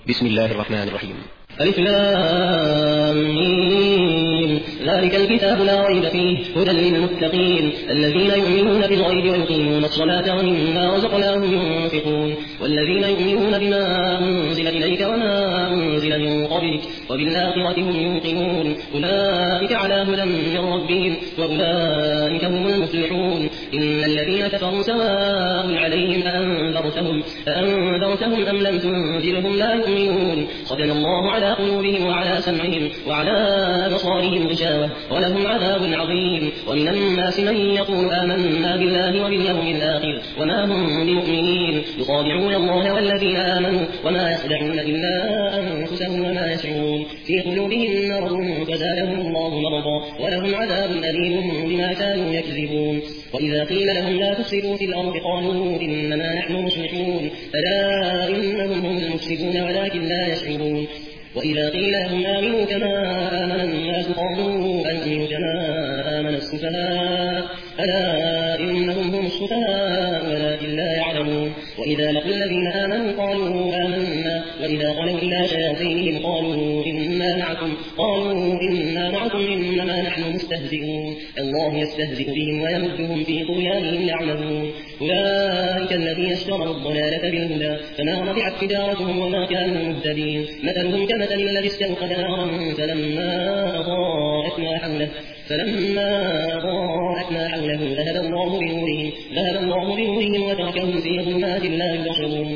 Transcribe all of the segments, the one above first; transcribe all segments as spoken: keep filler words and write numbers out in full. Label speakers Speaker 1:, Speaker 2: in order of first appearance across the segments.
Speaker 1: بسم الله الرحمن الرحيم.
Speaker 2: ألف لام ميم. ذلك الكتاب لا ريب فيه هدى للمتقين الذين يؤمنون بالغيب ويقيمون الصلاة ومما رزقناهم ينفقون والذين يؤمنون بما أنزل إليك وما أنزل من قبلك وبالآخرة هم يوقنون أولئك على هدى من ربهم وأولئك هم المفلحون. إن الذين كفروا سواء عليهم أأنذرتهم أأنذرتهم أم لم تنذرهم لا يؤمنون ختم الله على قلوبهم وعلى سمعهم وعلى أبصارهم غشاوة ولهم عذاب عظيم. ومن الناس من يقول آمنا بالله وباليوم الآخر وما هم بمؤمنين يخادعون الله والذين آمنوا وما يخدعون إلا أنفسهم وما يشعرون في قلوبهم مرض فزادهم الله مرضا ولهم عذاب أليم بما كانوا يكذبون. وإذا قيل لهم لا تفسدوا في الأرض قالوا إنما نحن مصلحون ألا إنهم هم المفسدون ولكن لا يشعرون. وإذا قيل لهم آمنوا كما آمن الناس قالوا أنؤمن كما آمن السفهاء ألا إنهم هم السفهاء ولكن لا يعلمون. وإذا لقوا الذين آمنوا قالوا آمنا وإذا خلوا إلى شياطينهم قالوا إنا معكم قالوا إنا معكم إنما نحن مستهزئون الله يستهزئ بهم ويمدهم في طغيانهم يعمهون. أولئك الذين اشتروا الضلالة بالهدى فما ربحت تجارتهم وما كانوا مهتدين. مثلهم كمثل الذي استوقد نارا فلما أضاءت ما حوله فلما أضاءت ما حوله ذهب الله بنورهم ذهب الله بنورهم وتركهم في ظلمات لا يبصرون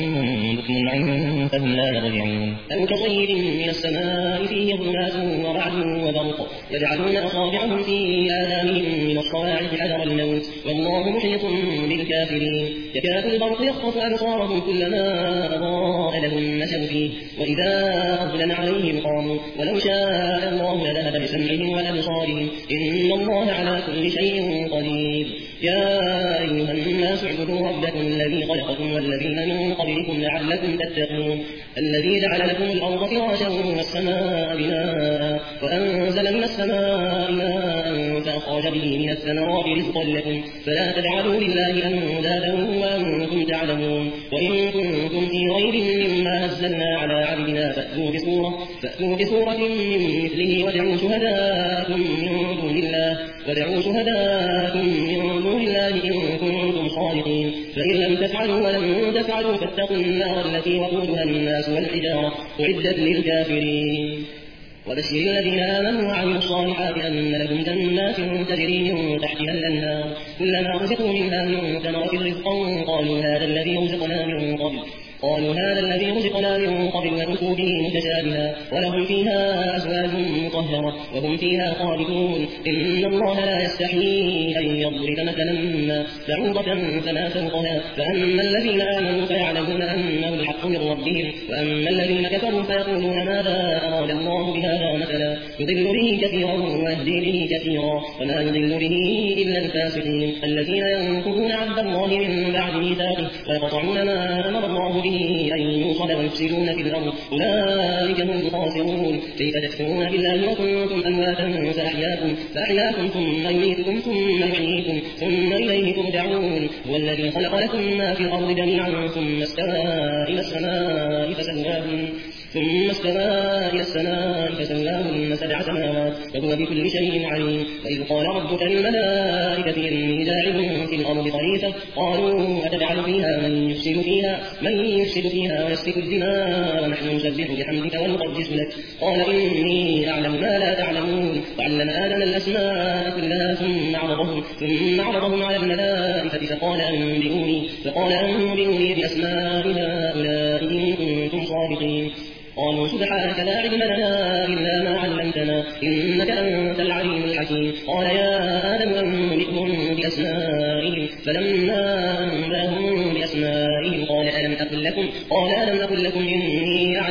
Speaker 2: صم بكم عمي فهم لا يرجعون. أو كصيب من السماء فيه ظلمات ورعد وبرق يجعلون أصابعهم في آذانهم من الصواعق حذر الموت والله محيط بالكافرين. يكاد البرق يخطف أبصارهم كلما أضاء لهم مشوا فيه وإذا أظلم عليهم قاموا ولو شاء الله لذهب بسمعهم وأبصارهم إن الله على كل شيء قدير. يا أيها الناس اعبدوا ربكم الذي خلقكم والذين من قبلكم لعلكم تتقون الذي جعل لكم الأرض فراشا والسماء بناء وأنزل من السماء ماء فأخرج به من الثمرات رزقا لكم فلا تجعلوا لله أندادا وأنتم تعلمون. وإن كنتم في ريب مما نزلنا على عبدنا فأتوا بسورة فأتوا بسورة من مثله وادعوا شهداءكم من دون الله وادعوا شهداءكم من دون الله إن كنتم صادقين. فإن لم تفعلوا ولم تفعلوا فاتقوا النار التي وقودها الناس والحجارة أعدت للكافرين. وبشر الذين آمنوا وعملوا الصالحات أن لهم جنات تجري من تحتها الأنهار كلما رزقوا منها من ثمرة رزقا قالوا هذا الذي رزقنا من قبل قالوا هذا الذي رزقنا من قبل وأتوا به متشابها ولهم فيها أزواج مطهرة وهم فيها خالدون. إن الله لا يستحيي أن يضرب مثلا ما بعوضة فما فوقها فأما الذين آمنوا فيعلمون أنه الحق من ربهم وأما الذين كفروا فيقولون ماذا أراد الله بهذا مثلا يضل به كثيرا ويهدي به كثيرا وما يضل به إلا الفاسقين الذين ينقضون عهد الله من بعد ميثاقه ويقطعون ما أمر الله به أن يوصل ويفسدون في الأرض أولئك هم الخاسرون. كيف تكفرون بالله وكنتم أمواتا فأحياكم فأحياكم ثم يميتكم ثم يحييكم ثم إليه ترجعون. هو الذي خلق لكم ما في الأرض جميعا ثم استوى إلى السماء فسواهن ثم استوى إلى السماء فسواهن سبع سماوات وهو بكل شيء عليم. وإذ قال ربك للملائكة إني جاعل في الأرض خليفة قالوا أتجعل فيها من يفسد فيها من يفسد فيها ويسفك الدماء ونحن نسبح بحمدك ونقدس لك قال إني أعلم ما لا تعلمون. وعلم آدم الأسماء كلها ثم عرضهم ثم عرضهم على الملائكة فقال أنبئوني فقال أنبئوني بأسماء هؤلاء إن كنتم صادقين. قالوا سبحانك لا علم لنا إلا ما علمتنا إنك أنت العليم الحكيم. قال يا آدم أنبئهم بأسمائهم فلما أنبأهم بأسمائهم قال ألم أقل لكم قال ألم أقل لكم إني أعلم غيب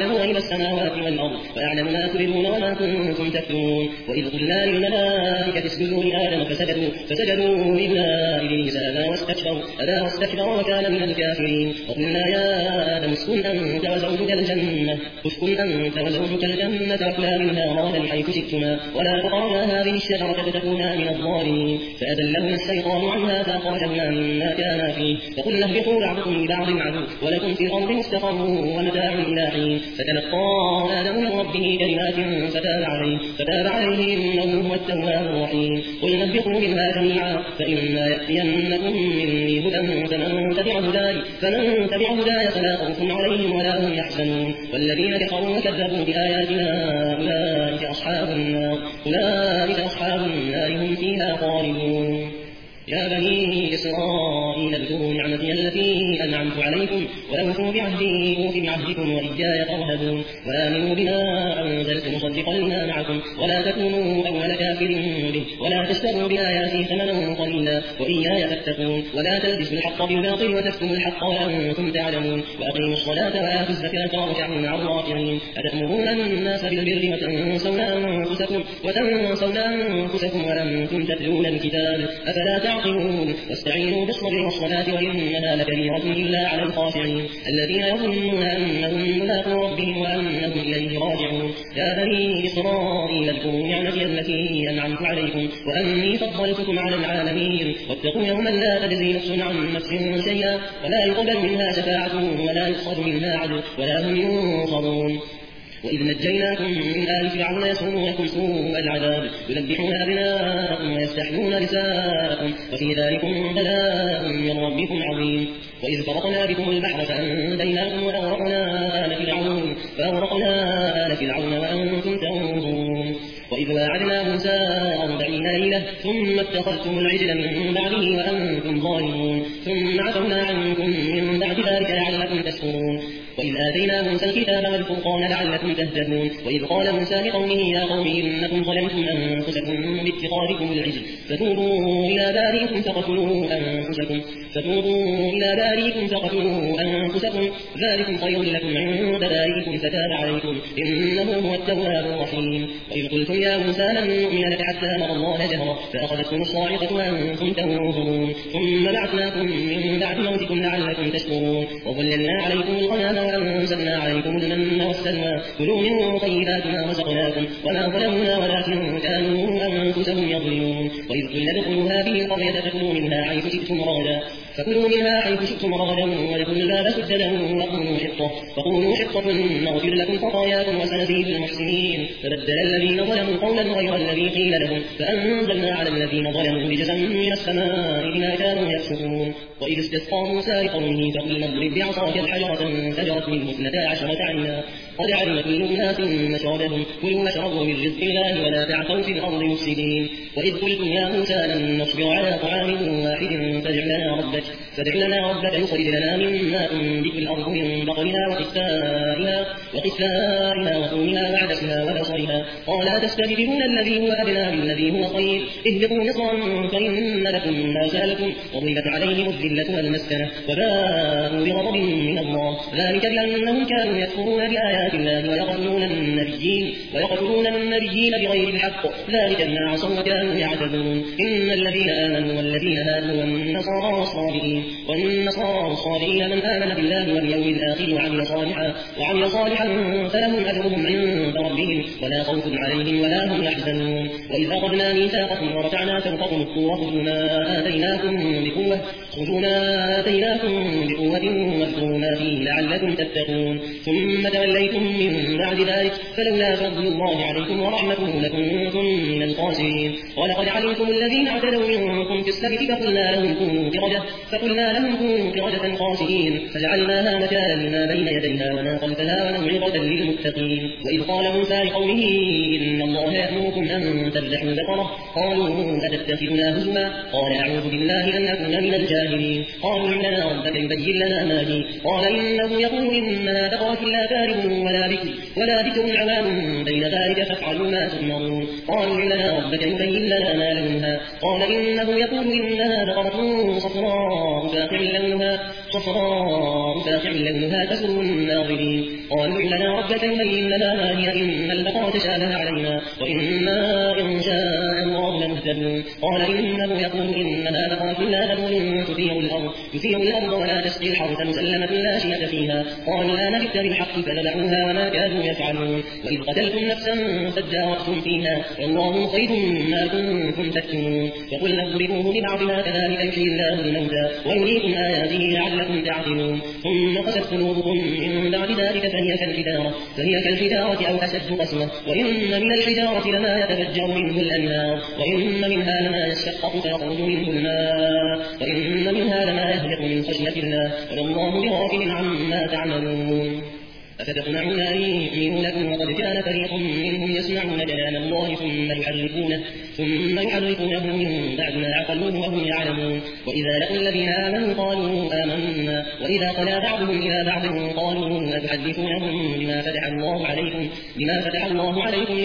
Speaker 2: السماوات والأرض ويعلم ما تبدون وما كنتم تكتمون. وإذ قلنا للملائكة اسجدوا لآدم فسجدوا فسجدوا إلا إبليس أبى واستكبر أبى واستكبر وكان من الكافرين. وقلنا يا آدم اسكن أنت وزوجك الجنة اسكن أنت وزوجك الجنة وكلا منها رغدا حيث شئتما ولا تقربا هذه الشجرة فتكونا من الظالمين. فأذلهما الشيطان عنها فأخرجهما مما كانا فيه فقلنا اهبطوا بعضكم لبعض عدو ولكم في الأرض مستقر ومتاع إلى حين. فتلقى آدم من ربه كلمات فتاب عليه فتاب عليه إنه هو التواب الرحيم. قلنا اهبطوا منها جميعا فإما يأتينكم مني هدى فمن تبع هداي فمن تبع هداي فلا خوف عليهم ولا هم يحزنون. والذين كفروا وكذبوا بآياتنا أولئك أصحاب النار أولئك أصحاب النار هم فيها خالدون. يا بني إسرائيل اذكروا نعمتي التي أنعمت عليكم وأوفوا بعهدي أوف بعهدكم وإياي فارهبون. وآمنوا بما أنزلت مصدقا لما معكم ولا تكونوا أول كافر به ولا تشتروا بآياتي ثمنا قليلا وإياي فاتقون. ولا تلبسوا الحق بالباطل وتكتموا الحق وأنتم تعلمون. وأقيموا الصلاة وآتوا الزكاة واركعوا مع الراكعين. أتأمرون الناس بالبر وتنسون أنفسكم وتنسون أنفسكم وأنتم تتلون الكتاب أفلا تعقلون. واستعينوا بالصبر والصلاة وإنها لكبيرة إلا على الخاشعين الذين يظنون أنهم ملاقو ربهم وأنهم إليه راجعون. يا بني إسرائيل اذكروا نعمتي التي أنعمت عليكم وأني فضلتكم على العالمين. واتقوا يوما لا تجزي نفس عن نفس شيئا ولا يقبل منها شفاعة ولا يؤخذ منها عدل ولا هم ينصرون. وإذ نجيناكم من آل فرعون يسومونكم سوء العذاب يذبحون أبناءكم ويستحيون نساءكم وفي ذلكم بلاء من ربكم عظيم. وإذ فرقنا بكم البحر فأنجيناكم وأغرقنا آل فرعون فأغرقنا آل فرعون وأنتم تنظرون. وإذ واعدنا موسى أربعين ليلة ثم اتخذتم العجل من بعده وأنتم ظالمون ثم عفونا عنكم من بعد ذلك لعلكم تشكرون. وإذ آتينا موسى الكتاب والفرقان لعلكم تهتدون. وإذ قال موسى لقومه يا قوم إنكم ظلمتم أنفسكم باتخاذكم العجل فتوبوا إلى بارئكم فقتلوا أنفسكم فتوبوا إلى بارئكم فقتلوا أنفسكم ذلكم خير لكم عند بارئكم فتاب عليكم إنه هو التواب الرحيم. وإذ قلتم يا موسى لن نؤمن لك حتى نرى الله جهرا فأخذتكم الصاعقة وأنتم تنظرون ثم بعثناكم من بعد موتكم لعلكم تشكرون. وظللنا عليكم الغمام وأنزلنا عليكم المن والسلوى كلوا من طيبات ما رزقناكم وما ظلمونا ولكن كانوا أنفسهم يظلمون. وإذ قلنا ادخلوا هذه القرية فكلوا منها حيث شئتم رغدا فكلوا منها حيث شئتم رغدا وادخلوا الباب سجدا وقولوا حطة فقولوا حطة نغفر لكم خطاياكم وسنزيد المحسنين. فبدل الذين ظلموا قولا غير الذي قيل لهم فأنزلنا على الذين ظلموا رجزا من السماء بما كانوا يفسقون. وإذ استسقى موسى لقومه فقلنا اضرب بعصاك الحجرة فانفجرت منه اثنتا عشرة عينا قد علم كل أناس مشربهم كلوا واشربوا من رزق الله ولا تعثوا في الأرض مفسدين. وإذ قلتم يا موسى لن نصبر على طعام واحد فادع لنا ربك فادع لنا ربك يخرج لنا مما تنبت الأرض من بقلها وقثائها وقثائها وثومها وعدسها وبصرها قال تستبدلون الذي هو أدنى بالذي هو خير اهبطوا مصرا فإن لكم ما سألتم وضربت عليهم الذلة والمسكنة وباءوا بغضب من الله ذلك بأنهم كانوا يكفرون بآيات الله ويقتلون النبيين ويقتلون النبيين بغير الحق ذلك بما عصوا وكانوا يعتدون. إن الذين آمنوا والذين هادوا والنصارى والصابئين والنصارى والصابئين من آمن بالله واليوم الآخر وعمل صالحا وعمل صالحا فلهم أجرهم عند ربهم ولا خوف عليهم ولا هم يحزنون. وإذ أخذنا ميثاقكم ورفعنا فوقكم الطور خذوا ما آتيناكم بقوة خذوا ما آتيناكم بقوة واذكروا ما فيه لعلكم تتقون. ثم توليتم من بعد ذلك فلولا فضل الله عليكم ورحمته لكنتم من الخاسرين. ولقد علمتم الذين اعتدوا منكم في السبت فقلنا لهم كونوا قردة فقلنا لهم كونوا قردة خاسئين فجعلناها مكانا لما بين يديها وما خلفها وموعظة للمتقين. وإذ قال موسى لقومه إن الله يأمركم أن تذبحوا بقرة قالوا أتتخذنا هزوا قال أعوذ بالله أن أكون من الجاهلين. قالوا لنا ربك يبين لنا ما هي قال إنه يقول إنها بقرة لا فارغ ولا بكر ولا ذكر عوام بين ذلك فافعلوا ما تؤمرون. قالوا ادع لنا ربك يبين لنا ما لونها قال إنه يقول إنها بقرة صفراء فاقع لونها صفراء فاقع لونها تسر الناظرين. قالوا ادع لنا ربك يبين لنا ما هي إن البقرة تشابه علينا وإنا إن شاء الله لمهتدون. قال إنه يقول إنها بقرة لا ذلول تثير الأرض تثير الأرض ولا تسقي الحرث مسلمة لا شية فيها. قالوا لا نجئت بالحق فذبحوها وما كانوا يفعلون. وإذ قتلتم نفسا فادارأتم فيها والله مخرج ما كنتم تكتمون. فقلنا اضربوه ببعضها كذلك يحيي الله الموتى ويريكم آياته لعلكم تعقلون. ثم قست قلوبكم من بعد ذلك فهي كالحجارة فهي كالحجارة أو أشد قسوة وإن من الحجارة لما يتفجر منه الأنهار وإن منها لما يشقق فيخرج منه الماء وإن منها لما يهبط من خشية الله والله بغافل عما تعملون. أفتطمعون أن يؤمنوا لكم وقد كان فريق منهم يسمعون كلام الله ثم يحرفونه ثم يحرفونه من بعد ما عقلوه وهم يعلمون. وإذا لقوا الذين آمنوا قالوا آمنا وإذا خلا بعضهم إلى بعض قالوا أتحدثونهم بما فتح الله عليكم بما فتح الله عليكم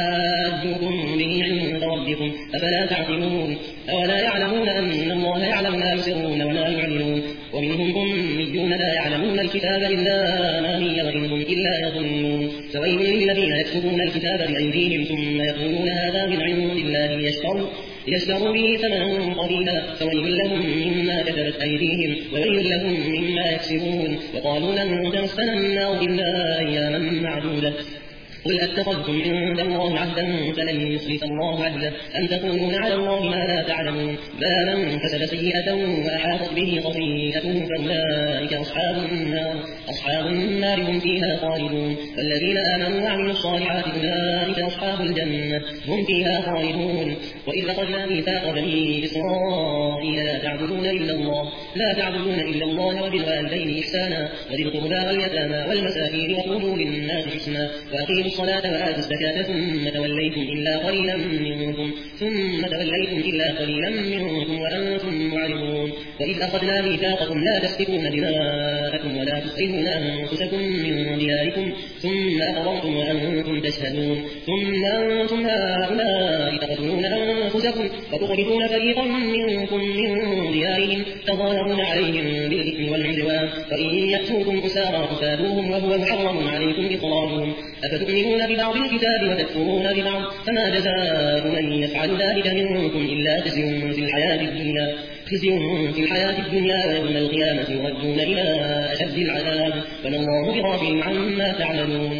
Speaker 2: ليحاجوكم به عند ربكم أفلا تعقلون. أولا يعلمون أن الله يعلم ما يسرون وما يعلنون. ومنهم أميون لا يعلمون الكتاب إلا أماني وإن هم إلا يظنون. فويل للذين يكتبون الكتاب بأيديهم ثم يقولون هذا من عند الله ليشتروا ليشتروا به ثمنا قليلا فويل لهم مما كتبت أيديهم وويل لهم مما يكسبون. وقالوا لن تمسنا النار إلا أياما معدودة قل أتخذتم عند الله عهدا فلن يخلف الله عهده أن تقولون على الله ما لا تعلمون. بلى من كسب سيئة وأحاطت به خطيئته فأولئك أصحاب النار أصحاب النار هم فيها خالدون. والذين آمنوا وعملوا الصالحات أولئك أصحاب الجنة هم فيها خالدون. وإذ أخذنا ميثاق بني إسرائيل لا تعبدون إلا الله لا تعبدون إلا الله وبالوالدين إحسانا وذي القربى واليتامى والمساكين وقولوا للناس حسنا وأقيموا الصلاة وآتوا الزكاة ثم توليتم إلا قليلا منكم ثم توليتم إلا قليلا منكم وأنتم معرضون. وإذ أخذنا ميثاقكم لا تسفكون دماءكم ولا تخرجون أنفسكم من دياركم ثم أقررتم وأنتم تشهدون. ثم أنتم هؤلاء تقتلون أنفسكم وتخرجون فريقا منكم من ديارهم تظاهرون عليهم بالإثم والعدوان فإن يأتوكم أسارى تفادوهم وهو محرم عليكم إخراجهم. أفتؤمنون ببعض الكتاب وتكفرون ببعض فما جزاء من يفعل ذلك منكم إلا خزي في الحياة الدنيا خزي في الحياة الدنيا ويوم القيامة يردون إلى أشد العذاب وما الله بغافل عما تعملون.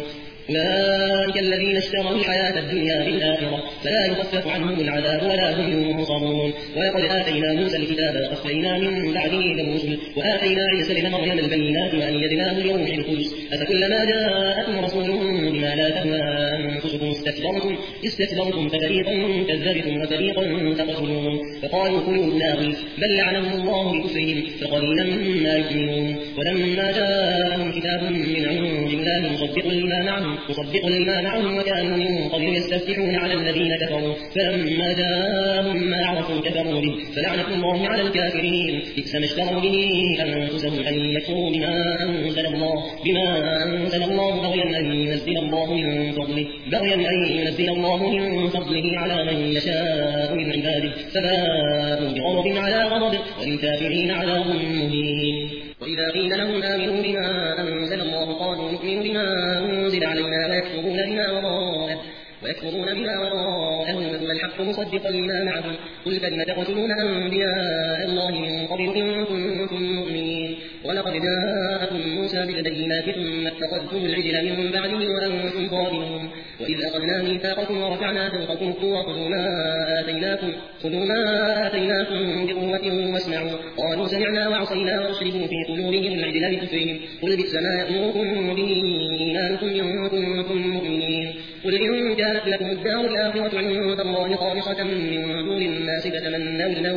Speaker 2: أولئك الذين اشتروا الحياة الدنيا بالآخرة فلا يخفف عنهم العذاب ولا هم ينصرون. ولقد آتينا موسى الكتاب وقفينا من بعده بالرسل وآتينا عيسى ابن مريم البينات وأيدناه بروح القدس أفكلما جاءكم رسول بما لا تهوى أنفسكم استكبرتم استكبرتم ففريقا كذبتم وفريقا تقتلون. فقالوا قلوبنا غلف بل لعنهم الله بكفرهم فقليلا ما يؤمنون. ولما جاءهم كتاب من عند الله مصدق لما معهم مصدق لما معهم وكانوا من قبل يستفتحون على الذين كفروا فلما جاءهم ما عرفوا كفروا به فلعنة الله على الكافرين. بئس ما اشتروا به أنفسهم أن يكفروا بما أنزل الله بما أنزل الله بغيا أن ينزل الله من فضله بغيا أن ينزل الله من فضله على من يشاء من عباده فباءوا بغضب على غضب وللكافرين عذاب مهين. وإذا قيل لهم آمنوا بما أنزل الله قالوا نؤمن بما أنزل علينا ويكفرون بما وراءه ويكفرون بما وراءه وهو الحق مصدقا لما معهم قل فلم تقتلون أنبياء الله من قبل إن كنتم مؤمنين. ولقد جاءكم موسى بالبينات ثم اتخذتم العجل من بعده وأنتم ظالمون. وإذ أخذنا ميثاقكم ورفعنا فوقكم الطور خذوا ما آتيناكم خذوا ما آتيناكم بقوة واسمعوا قالوا سمعنا وعصينا وأشربوا في قلوبهم العجل بكفرهم قل بئس ما يأمركم به إيمانكم إن كنتم مؤمنين. قل إن كانت لكم الدار الآخرة عند الله خالصة من دون الناس فتمنوا الموت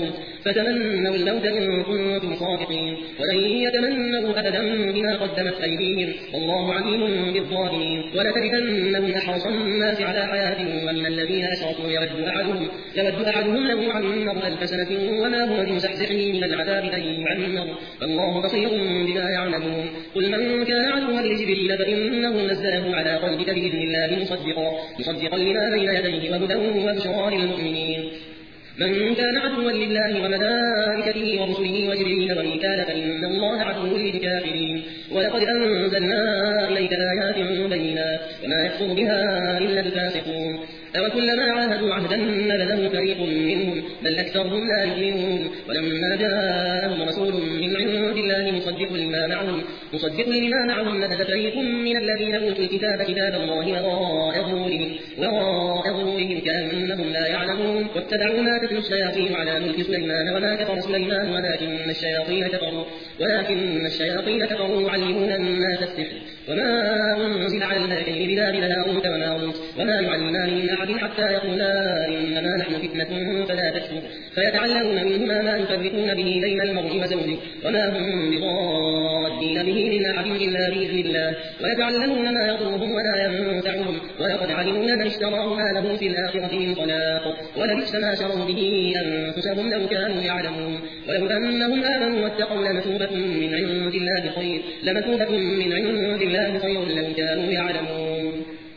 Speaker 2: فتمنوا الموت إن كنتم صادقين ولن يتمنوا أبدا بما قدمت أيديهم والله عليم بالظالمين ولتجدنهم أحرص الناس على حياة ومن الذين أشركوا يود أحدهم يود أحدهم لو يعمر ألف سنة وما هو بمزحزحه من العذاب أن يعمر والله بصير بما يعملون قل من كان عدوا لجبريل فإنه نزله على قلبك بإذن الله مصدقا مصدقا لما بين يديه وهدى وبشرى للمؤمنين من كان عدوا لله وملائكته ورسله وجبريل وميكال فإن الله عدو للكافرين ولقد أنزلنا إليك آيات بينات وما يكفر بها إلا الفاسقون أوكلما عاهدوا عهدا نبذه فريق منهم بل أكثرهم لا يؤمنون ولما جاءهم رسول من عند الله مصدق لما معهم مصدق لما معهم نبذ فريق من الذين أوتوا الكتاب كتاب الله وراء ظهورهم وراء ظهورهم كأنهم لا يعلمون واتبعوا ما تتلو الشياطين على ملك سليمان وما كفر سليمان ولكن الشياطين كفروا ولكن الشياطين كفروا يعلمون الناس السحر وما أنزل على الملكين ببابل هاروت وماروت وما يعلمان من أحد حتى يقولا إنما نحن فتنة فلا تكفر فيتعلمون منهما ما يفرقون به بين المرء وزوجه وما هم بضادين به من أحد إلا بإذن الله ويتعلمون ما يضرهم ولا ينفعهم ولقد علموا لمن اشتراه ما له في الآخرة من خلاق ولبئس ما شروا به أنفسهم لو كانوا يعلمون ولو أنهم آمنوا واتقوا لمثوبة من عند الله خير لمثوبة من عند الله خير لو كانوا يعلمون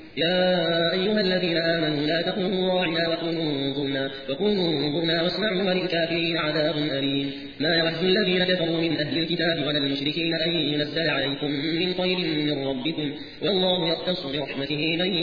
Speaker 2: يا أيها الذين آمنوا لا تقولوا راعنا وقولوا انظرنا وقولوا انظرنا واسمعوا وللكافرين عذاب أليم ما يود الذين كفروا من أهل الكتاب ولا المشركين أن ينزل عليكم من خير من ربكم والله يختص برحمته من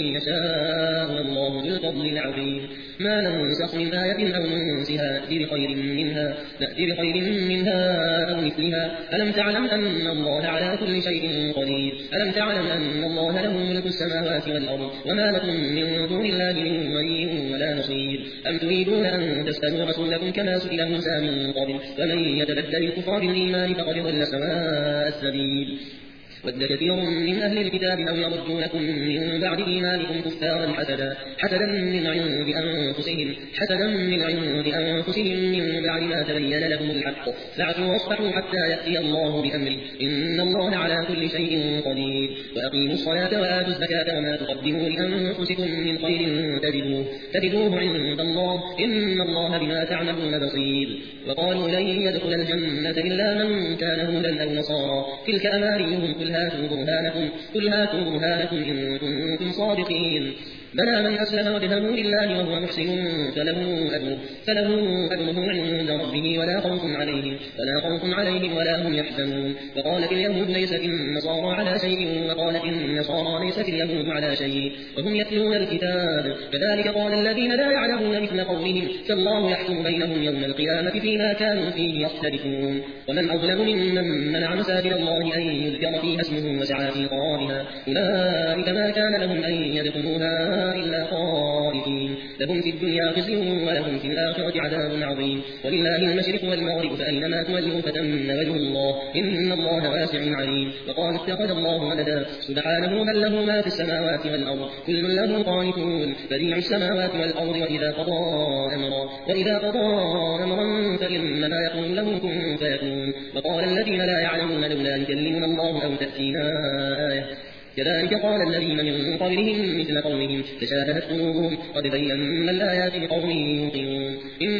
Speaker 2: يشاء والله ذو الفضل العظيم ما ننسخ من آية أو ننسها نأتي بخير منها نأتي بخير منها أو مثلها ألم تعلم أن الله على كل شيء قدير ألم تعلم أن الله له ملك السماوات والأرض وما لكم من دون الله من ولي ولا نصير أم تريدون أن تسألوا رسولكم كما سئل موسى من قبل ومن يتبدل الكفار بالإيمان فقد ضل سواء السبيل ود كثير من أهل الكتاب لو يردونكم من بعد إيمانكم كفارا حسدا حسدا من عند أنفسهم حسدا من عند أنفسهم من بعد ما تبين لهم الحق فاعفوا واصفحوا حتى يأتي الله بأمره إن الله على كل شيء قدير وأقيموا الصلاة وآتوا الزكاة وما تقدموا لأنفسكم من خير تجدوه تجدوه عند الله إن الله بما تعملون بصير وقالوا لن يدخل الجنة إلا من كان هودا أو نصارى تلك أمانيهم قل هاتوا برهانكم قل هاتوا برهانكم إن كنتم صادقين بلى من أسلم وجهه لله وهو محسن فله أجره فله أجره عند ربه ولا خوف عليهم ولا خوف عليهم ولا هم يحزنون وقالت اليهود ليست النصارى على شيء وقالت النصارى ليست اليهود على شيء وهم يتلون الكتاب كذلك قال الذين لا يعلمون مثل قولهم فالله يحكم بينهم يوم القيامة فيما كانوا فيه يختلفون ومن أظلم ممن منع مساجد الله أن يذكر فيها اسمه وسعى في خرابها أولئك ما كان لهم أن يدخلوها إلا خائفين لهم في الدنيا خزي ولهم في الآخرة عذاب عظيم ولله المشرق والمغرب فأينما تولوا فتم وجه الله إن الله واسع عليم وقال اتخذ الله ولدا سبحانه بل له ما في السماوات والأرض كل له قانتون بديع السماوات والأرض وإذا قضى أمرا وإذا قضى أمرا فإنما يقول له كن فيكون وقال الذين لا يعلمون لولا يكلمنا الله أو تأتينا آية كذلك قال الذين من قبلهم مثل قولهم تشابهت قلوبهم قد بينا الآيات لقوم يوقنون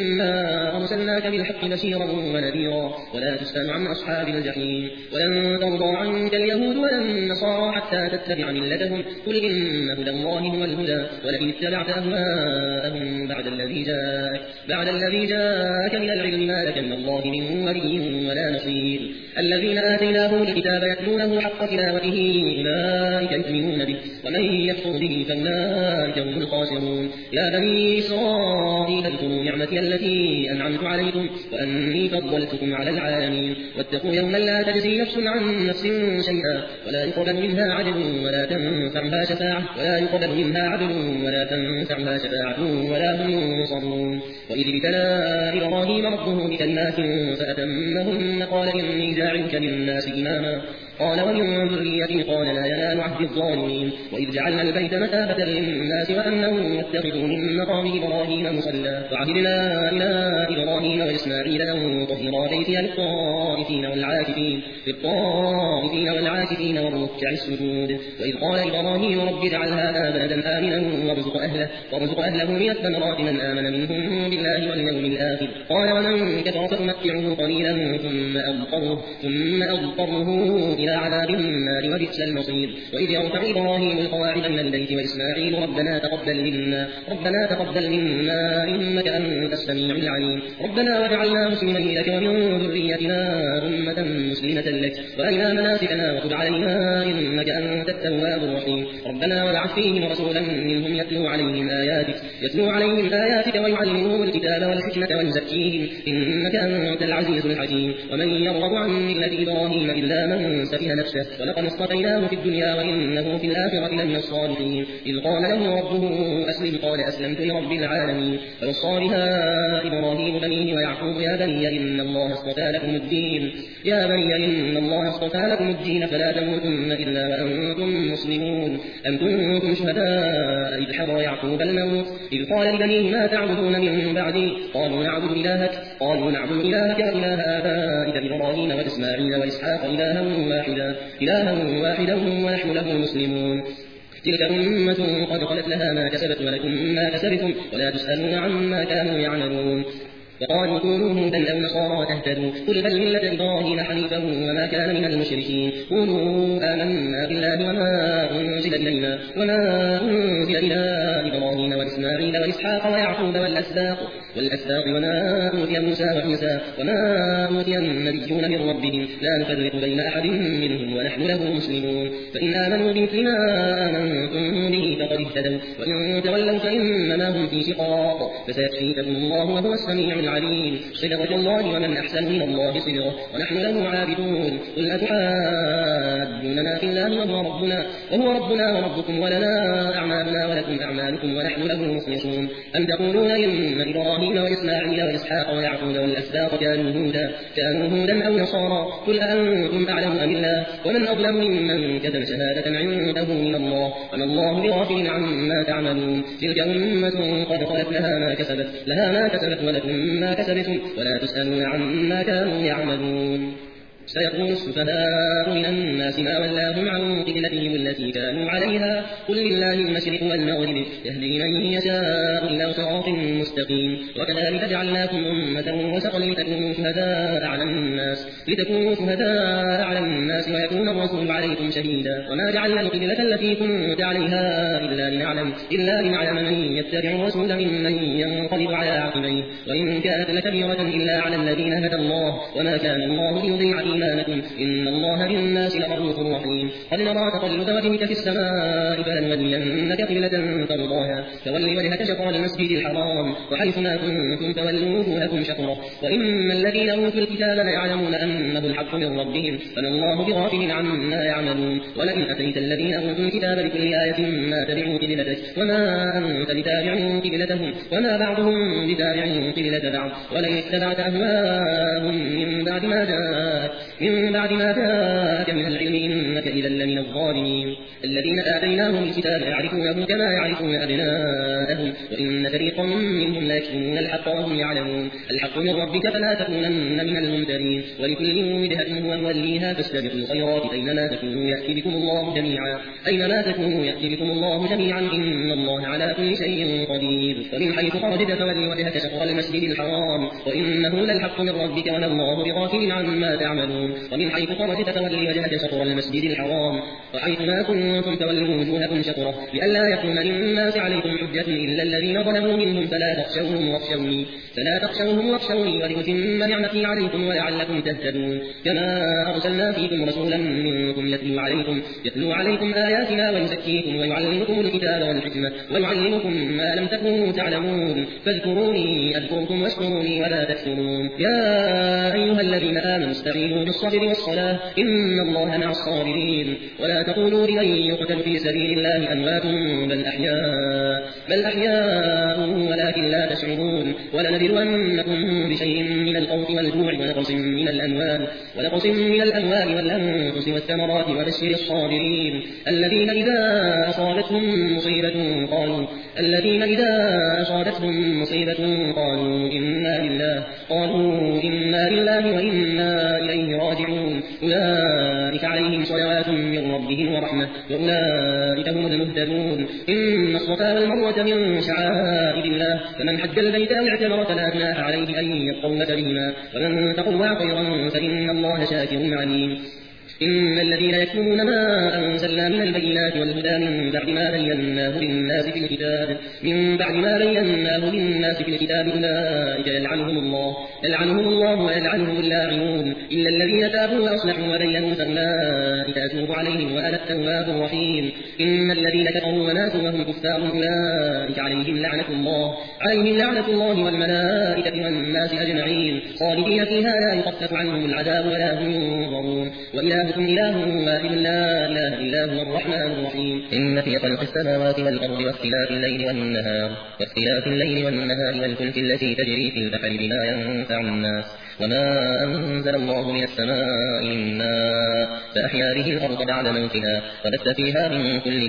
Speaker 2: إنا أرسلناك بالحق بشيرا ونذيرا ولا تسأل عن أصحاب الجحيم ولن ترضى عنك اليهود ولا النصارى حتى تتبع ملتهم قل إن هدى الله هو الهدى ولئن اتبعت أهواءهم بعد الذي جاءك بعد الذي جاءك من العلم ما لك من الله من ولي ولا نصير الذين آتيناهم الكتاب يتلونه حق تلاوته أولئك يؤمنون به ومن يكفر به فأولئك هم الخاسرون يا بني إسرائيل اذكروا نعمتي التي أنعمت عليكم وأني فضلتكم على العالمين واتقوا يوما لا تجزي نفس عن نفس شيئا ولا يقبل منها عدل ولا تنفعها شفاعة ولا يقبل منها عدل ولا تنفعها شفاعة ولا هم ينصرون وإذ ابتلى إبراهيم ربه بكلمات فأتمهن قال إني جاعلك للناس إماما قال ومن ذريتي قال لا ينال عهد الظالمين وإذ جعلنا البيت مثابة للناس وأنهم يتخذوا من مقام إبراهيم مصلى وعهدنا إلى إبراهيم وإسماعيل أن طهرا بيتي للطائفين والعاكفين للطائفين والعاكفين والركع السجود وإذ قال إبراهيم رب اجعل هذا بلدا آمنا وارزق أهله وارزق أهله من الثمرات من آمن منهم بالله واليوم الآخر قال ومن كفر فأمتعه قليلا ثم أضطره ثم أضطره إلى عذاب النار وبئس المصير وإذ يرفع إبراهيم القواعد من البيت وإسماعيل ربنا تقبل منا ربنا تقبل منا إنك أنت السميع العليم ربنا واجعلنا مسلمين لك ومن ذريتنا أمة مسلمة لك وأرنا مناسكنا وتب علينا إنك أنت التواب الرحيم ربنا وابعث فيهم رسولا منهم يتلو عليهم آياتك يتلو عليهم آياتك ويعلمهم الكتاب والحكمة ويزكيهم إنك أنت العزيز الحكيم ومن يرغب عن ملة إبراهيم إلا من سفه نفسه ولقد اصطفيناه في الدنيا وإنه في الآخرة لمن الصالحين إذ قال له ربه أسلم قال أسلمت لرب العالمين فوصى بها إبراهيم بنيه ويعقوب يا بني إن الله اصطفى لكم الدين يا بني إن الله اصطفى لكم الدين فلا تموتن إلا وأنتم مسلمون أم كنتم شهداء إذ حضر يعقوب الموت إذ قال لبنيه ما تعبدون من بعدي قالوا نعبد إلهك قالوا نعبد إلهك وإله آبائك إبراهيم وإسماعيل وإسحاق إلها واحدا إلها واحدا ونحن له مسلمون تلك أمة قد خلت لها ما كسبت ولكم ما كسبتم ولا تسألون عما كانوا يعملون وقالوا كونوا هودا أو نصارى تهتدوا قل بل ملة إبراهيم حنيفا وما كان من المشركين قولوا آمنا بالله وما أنزل إلينا وما أنزل إلى إبراهيم وإسماعيل وإسحاق ويعقوب والأسباط والأسباط وما أوتي موسى وعيسى وما أوتي النبيون من ربهم لا نفرق بين أحد منهم ونحن له مسلمون فإن آمنوا بمثل ما آمنتم به فقد اهتدوا وإن تولوا فإنما هم في شقاق فسيكفيكهم الله وهو السميع العليم صدق الله ومن أحسن من الله صدقا ونحن له عابدون قل أتحاجوننا في الله وهو ربنا وهو ربنا وربكم ولنا أعمالنا ولكم أعمالكم ونحن له مخلصون أم تقولون إن إبراهيم وإسماعيل وإسحاق ويعقوب والأسباط كانوا هودا كانوا هودا أو نصارى قل أنتم أعلم أم الله ومن أظلم ممن كتم شهادة عنده من الله وما الله بغافل عما تعملون تلك أمة قد خلت لها ما كسبت لها ما كسبت ولكم ما كسبتم ولا تسألون عما كانوا يعملون سيقول السفهاء من الناس ما ولاهم عن قبلتهم التي كانوا عليها قل لله المشرق والمغرب يهدي من يشاء إلى صراط مستقيم وكذلك جعلناكم أمة وسطا لتكونوا شهداء على الناس لتكونوا شهداء على الناس ويكون الرسول عليكم شهيدا وما جعلنا القبلة التي كنت عليها إلا لنعلم إلا لنعلم من يتبع الرسول ممن ينقلب على عقبيه وإن كانت لكبيرة إلا على الذين هدى الله وما كان الله ليضيع إيمانكم إن الله بالناس لرؤوف رحيم قد نرى تقلب وجهك في السماء فلنولينك قبلة ترضاها فول وجهك شطر المسجد الحرام وحيث ما كنتم فولوا وجوهكم شطره وإن الذين أوتوا الكتاب ليعلمون أنه الحق من ربهم فما الله بغافل عما يعملون ولئن أتيت الذين أوتوا الكتاب بكل آية ما تبعوا قبلتك وما أنت بتابع قبلتهم وما بعضهم بتابع قبلة بعض ولئن اتبعت أهواءهم من بعد ما جاءك من بعد ما جاءك من العلم إنك إذا لمن الظالمين الذين آتيناهم الكتاب يعرفونه كما يعرفون أبناءهم وإن فريقا منهم لا يكتمون الحق وهم يعلمون الحق من ربك فلا تكونن من الممترين ولكل وجهة هو يوليها فاستبقوا الخيرات أينما تكونوا يأتي بكم الله جميعا أينما تكونوا يأتي بكم الله جميعا إن الله على كل شيء قدير ومن حيث خرجت فول وجهك شطر المسجد الحرام وإنه للحق من ربك وما الله بغافل عما تعملون ومن حيث خرجت فول وجهك شطر المسجد الحرام وحيث ما كنتم فولوا وجوهكم شطره لئلا يكون للناس عليكم حجة إلا الذين ظلموا منهم فلا تخشوهم واخشوني فلا تخشوهم واخشوني ولأتم نعمتي عليكم ولعلكم تهتدون كما أرسلنا فيكم رسولا منكم يتلو عليكم يتلو عليكم آياتنا ويزكيكم ويعلمكم الكتاب والحكمة ويعلمكم ما لم تكونوا تعلمون فاذكروني أذكركم واشكروني ولا تكفرون يا أيها الذين آمنوا استعينوا بالصبر والصلاة إن الله مع الصابرين ولا تقولوا لمن يقتل في سبيل الله أموات بل أحياء بل أحياء ولكن لا تشعرون ولنبلونكم بشيء من الخوف والجوع ونقص من الأموال ونقص من الأموال والأنفس والثمرات وبشر الصابرين الذين إذا أصابتهم مصيبة قالوا الذين إذا أصابتهم مصيبة قالوا إنا لله قالوا إنا لله وإنا إليه راجعون أولئك عليهم صلوات من ربهم ورحمة وأولئك هم المهتدون إن الصفا والمروة من شعائر الله فمن حج البيت أو اعتمر فلا جناح عليه أن يطوف بهما ومن تطوع خيرا فإن الله شاكر عليم إن الذين يكتمون ما أنزلنا من البينات والهدى من بعد ما بيناه للناس في الكتاب من بعد ما بيناه للناس في الكتاب أولئك يلعنهم الله يلعنهم الله ويلعنهم اللاعنون إلا الذين تابوا وأصلحوا وبينوا فأولئك أتوب عليهم وأنا التواب الرحيم إن الذين كفروا وماتوا وهم كفار أولئك عليهم لعنة الله عليهم لعنة الله والملائكة والناس أجمعين خالدين فيها لا يخفف عنهم العذاب ولا هم ينظرون وإله إله واحد لا إله إلا هو الرحمن الرحيم
Speaker 1: إن في خلق السماوات والأرض واختلاف الليل والنهار واختلاف الليل والنهار والفلك التي تجري في البحر بما ينفع الناس وما أنزل الله من السماء من ماء فأحيا به الأرض بعد موتها وبث فيها من كل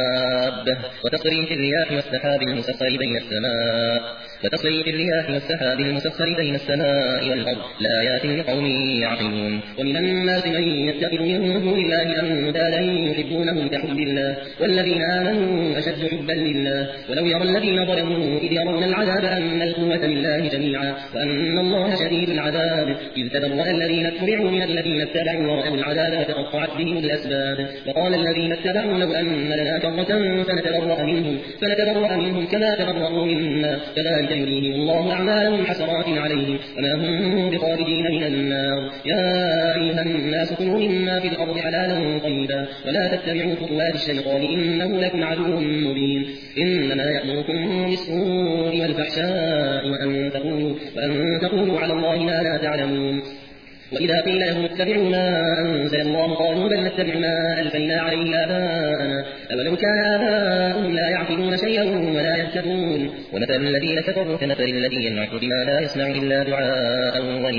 Speaker 1: دابة وتصريف الرياح والسحاب المسخر بين السماء وتصريف الرياح والسحاب المسخر بين السماء والأرض لآيات لقوم يعقلون
Speaker 2: ومن الناس من يتخذ من دون الله أندادا يحبونهم كحب الله والذين آمنوا أشد حبا لله ولو يرى الذين ظلموا إذ يرون العذاب أن القوة لله جميعا وأن الله شديد العذاب إذ تبرأ الذين اتبعوا من الذين اتبعوا ورأوا العذاب وتقطعت بهم الأسباب وقال الذين اتبعوا لو أن لنا كرة فنتبرأ منهم فنتبرأ منهم كما تبرأوا منا كذلك يريهم الله أعمالهم حسرات عليهم وما هم بخارجين من النار يا أيها الناس كلوا مما في الأرض حلالا طيبا ولا تتبعوا خطوات الشيطان إنه لكم عدو مبين إنما يأمركم بالسوء والفحشاء وأن تقولوا, وأن تقولوا على الله ما لا تعلمون وإذا قيل لهم اتبعوا ما أنزل الله قالوا بل نتبع ما ألفينا عليه آباءنا أولو كان آباؤهم لا يعقلون شيئا ولا يهتدون
Speaker 1: ومثل الذين كفروا كمثل الذي ينعق بما لا يسمع إلا دعاء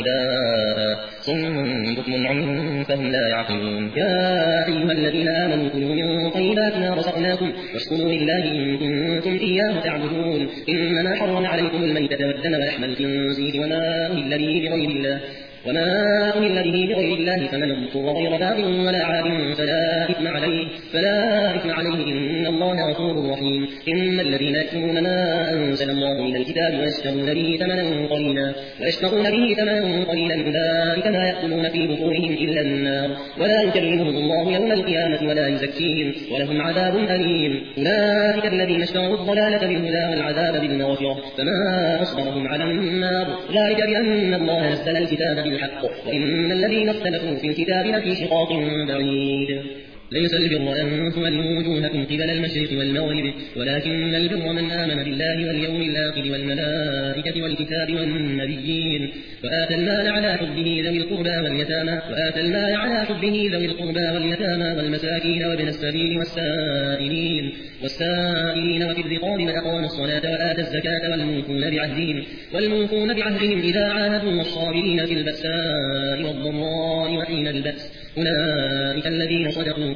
Speaker 1: ونداء صم بكم عمي فهم لا يعقلون
Speaker 2: يا أيها الذين آمنوا كلوا من طيبات ما رزقناكم واشكروا لله إن كنتم إياه تعبدون إنما حرم عليكم الميتة والدم ولحم الخنزير وما أهل به بغير الله وما أهل به بغير الله فمن اضطر غير باغ ولا عاد فلا إثم عليه فلا إثم عليه إن الله غفور رحيم إن الذين يكتمون ما أنزل الله من الكتاب ويشترون به ثمنا قليلا ويشترون به ثمنا قليلا أولئك ما يأكلون في بطونهم إلا النار ولا يكلمهم الله يوم القيامة ولا يزكيهم ولهم عذاب أليم أولئك الذين اشتروا الضلالة بالهدى والعذاب بالمغفرة فما أصبرهم على النار ذلك بأن الله نزل الكتاب بالحق وإن الذين اختلفوا في الكتاب لفي شقاق بعيد ليس البر أن تولوا وجوهكم قبل المشرق والمغرب ولكن البر من آمن بالله واليوم الآخر والملائكة والكتاب والنبيين وآتى المال على حبه ذوي القربى واليتامى وآتى المال على حبه ذوي القربى واليتامى والمساكين وابن السبيل والسائلين والسائلين وفي الرقاب من أقام الصلاة وآتى الزكاة والموفون بعهدهم والموفون بعهدهم إذا عاهدوا والصابرين في البأساء والضراء وحين البأس أولئك الذين صدقوا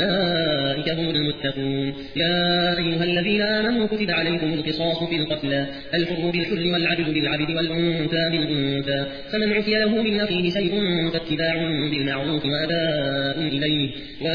Speaker 2: وأولئك هم المتقون يا أيها الذين آمنوا كتب عليكم القصاص في القتلى الحر بالحر والعبد بالعبد والأنثى بالأنثى فمن عفي له من أخيه شيء فاتباع بالمعروف وأداء إليه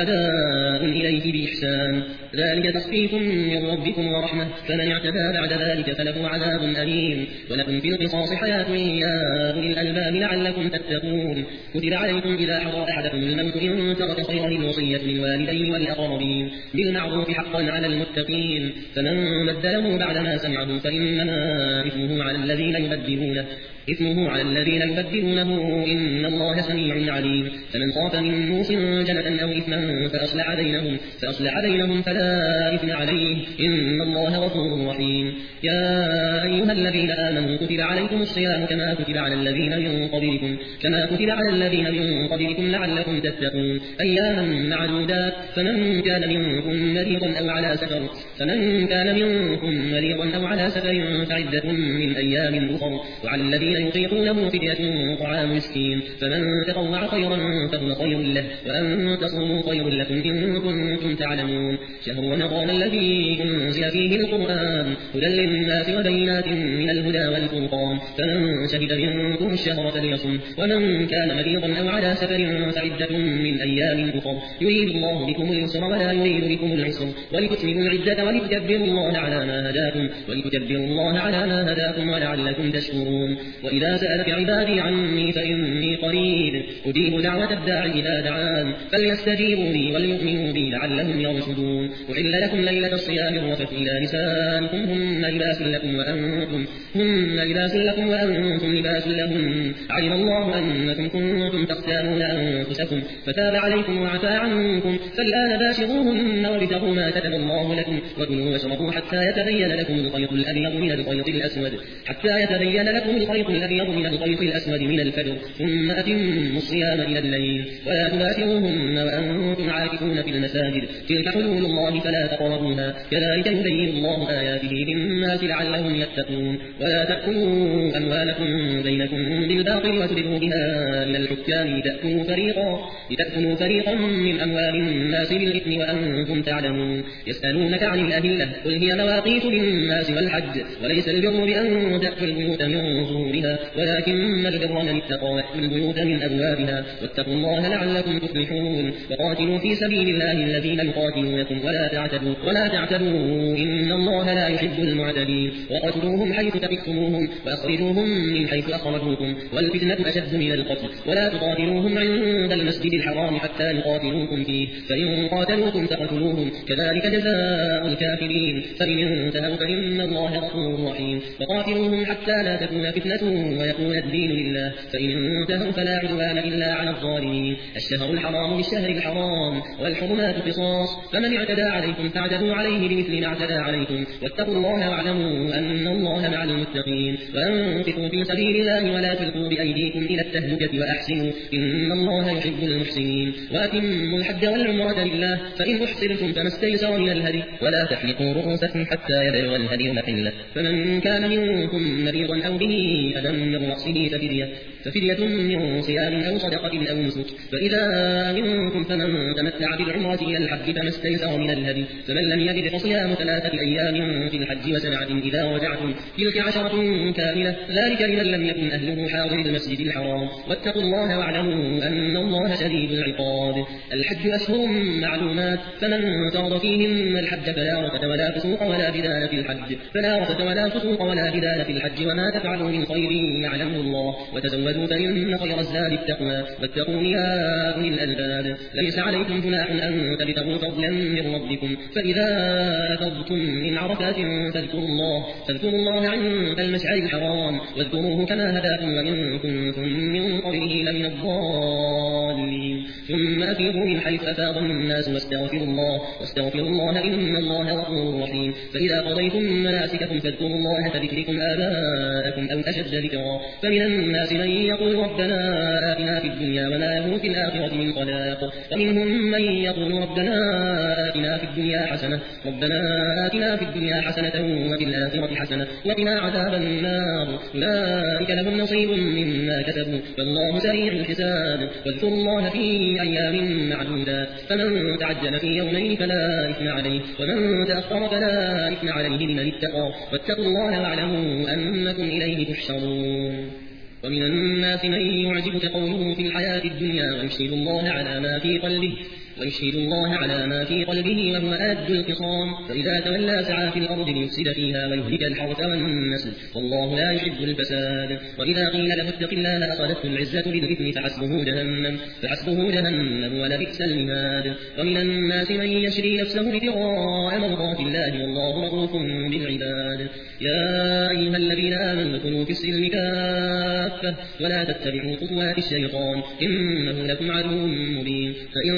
Speaker 2: وأداء إليه بإحسان ذلك تخفيف من ربكم ورحمة فمن اعتدى بعد ذلك فله عذاب أليم ولكم في القصاص حياة يا أولي الألباب لعلكم تتقون كتب عليكم إذا حضر أحدكم الموت إن ترك خيرا الوصية للوالدين والأقربين بالمعروف حقا على المتقين فمن بدله بعدما سمعه فإنما إثمه على الذين يبدلونه إثمه على الذين يبدلونه إن الله سميع عليم فمن خاف من موص جنة أو إثما فأصلح بينهم فأصلح بينهم فلا إثم إثم عليه إن الله غفور رحيم. يا أيها الذين آمنوا كتب عليكم الصيام كما كتب على الذين من قبلكم كما كتب على الذين من قبلكم لعلكم تتقون أياما معدودات فمن كان منكم مريضا أو على سفر فمن كان منكم مريضا أو على سفر فعدة من أيام أخر وعلى الذين يطيقونه فدية طعام مسكين فمن تطوع خيرا فهو خير له وأن تصوموا خير لكم إن كنتم تعلمون. شهر رمضان الذي أنزل فيه القرآن هدى للناس وبينات من الهدى والفرقان فمن شهد منكم الشهر فليصم ومن كان مريضا أو على سفر فعدة من أيام أخر يريد الله بكم اليسر ولا يريد بكم العسر ولتكملوا العدة ولتكبروا الله على ما هداكم ولتكبروا الله على ما هداكم ولعلكم تشكرون. وإذا سألك عبادي عني فإني قريب أجيب دعوة الداعي إذا دعان فليستجيبوا لي وليؤمنوا بي لعلهم يرشدون. أحل لكم ليلة الصيام الرفث إلى نسائكم هن لباس لكم وأنتم هن لباس لكم وأنتم لباس لهن علم الله أنكم كنتم تختانون أنفسكم فتاب عليكم وعفى عنكم فالآن باشروهن وابتغوا ما كتب الله لكم وكلوا واشربوا حتى يتبين لكم الخيط الأبيض من الخيط الأسود حتى يتبين لكم الخيط الأبيض من الخيط الأسود من الفجر ثم أتموا الصيام إلى الليل ولا تباشروهن وأنتم عاكفون في المساجد تلك حدود الله فلا تقربوها كذلك يبين الله آياته للناس لعلهم يتقون. ولا تأكلوا أموالكم بينكم بالباطل وتدلوا بها إلى الحكام لتأكلوا فريقا لتأكلوا فريقا من أموال الناس بالإثم وأنتم تعلمون. يسألونك عن الأهلة قل هي مواقيت للناس والحج وليس البر بأن تأتوا البيوت من ظهورها ولكن البر من اتقى وأتوا البيوت من أبوابها واتقوا الله لعلكم تفلحون. وقاتلوا في سبيل الله الذين يقاتلونكم ولا تعتدوا ولا تعتدوا إن الله لا يحب المعتدين. وقتلوهم حيث تقفتموهم وأخرجوهم من حيث أخرجوكم والفتنة أشد من القتل ولا تقاتلوهم عند المسجد الحرام حتى يقاتلوكم فيه فإن قاتلوكم فقتلوهم كذلك جزاء الكافرين فإن انتهوا فإن الله غفور رحيم. وقاتلوهم حتى لا تكون فتنة ويكون الدين لله فإن انتهوا فلا عدوان إلا على الظالمين. الشهر الحرام بالشهر الحرام والحرمات قصاص فمن اعتدى عليكم فاعتدوا عليه بمثل ما اعتدى عليكم واتقوا الله واعلموا أن الله مع المتقين. وأنفقوا في سبيل الله ولا تلقوا بأيديكم إلى التهلكة وأحسنوا إن الله يحب المحسنين. وأتموا الحج والعمرة لله فإن أحصرتم فما استيسر من الهدي ولا تحلقوا رؤوسكم حتى يبلغ الهدي محله فمن كان منكم مريضا أو به أذى من رأسه ففدية ففدية من صيام أو صدقة أو نسك فإذا منكم فمن تمتع بالعمرة إلى الحج فما استيسر من الهدي فمن لم يجد فصيام ثلاثة أيام في الحج وسبعة إذا رجعتم تلك عشرة كاملة ذلك لمن لم يكن أهله حاضر المسجد الحرام واتقوا الله واعلموا أن الله شديد العقاب. الحج أشهر معلومات فمن فرض فيهن الحج فلا رفث ولا فسوق ولا جدال في الحج فلا رفث ولا فسوق ولا جدال في الحج وما تفعلوا من خير يعلمه الله وتزودوا فإن خير الزاد التقوى واتقون يا أولي الألباب. ليس عليكم جناح أن تبتغوا فضلا من ربكم فإذا أفضتم من عرفات فاذكروا الله فاذكروا الله عند المشعر الحرام واذكروه كما هداكم وإن كنتم من قبله لمن الضالين ثم أفيضوا من حيث أفاض الناس واستغفروا الله واستغفروا الله إن الله غفور رحيم. فإذا قضيتم مناسككم فاذكروا الله كذكركم آباءكم أو أشد ذكرا فمن الناس من يقول ربنا آتنا في الدنيا وما له في الآخرة من خلاق ومنهم من يقول ربنا آتنا في الدنيا حسنة ربنا آتنا في الدنيا حسنة وفي الآخرة حسنة وقنا عذاب النار أولئك لهم نصيب مما كسبوا والله سريع الحساب. واذكروا الله في أيام معدودات فمن تعجل في يومين فلا إثم عليه ومن تأخر فلا إثم عليه لمن اتقى واتقوا الله واعلموا أنكم إليه تحشرون. ومن الناس من يعجبك قوله في الحياة الدنيا ويشهد الله على ما في قلبه ويشهد الله على ما في قلبه وهو آد الخصام فإذا تولى سعى في الأرض ليفسد فيها ويهلك الحرث والنسل والله لا يحب الفساد. وإذا قيل له اتق الله أخذته العزة بالإثم فحسبه جهنم فحسبه جهنم ولبئس المهاد. ومن الناس من يشري نفسه ابتغاء مرضات الله والله رؤوف بالعباد. يا أيها الذين آمنوا ادخلوا في السلم كافة ولا تتبعوا خطوات الشيطان إنه لكم عدو مبين. فإن زللتم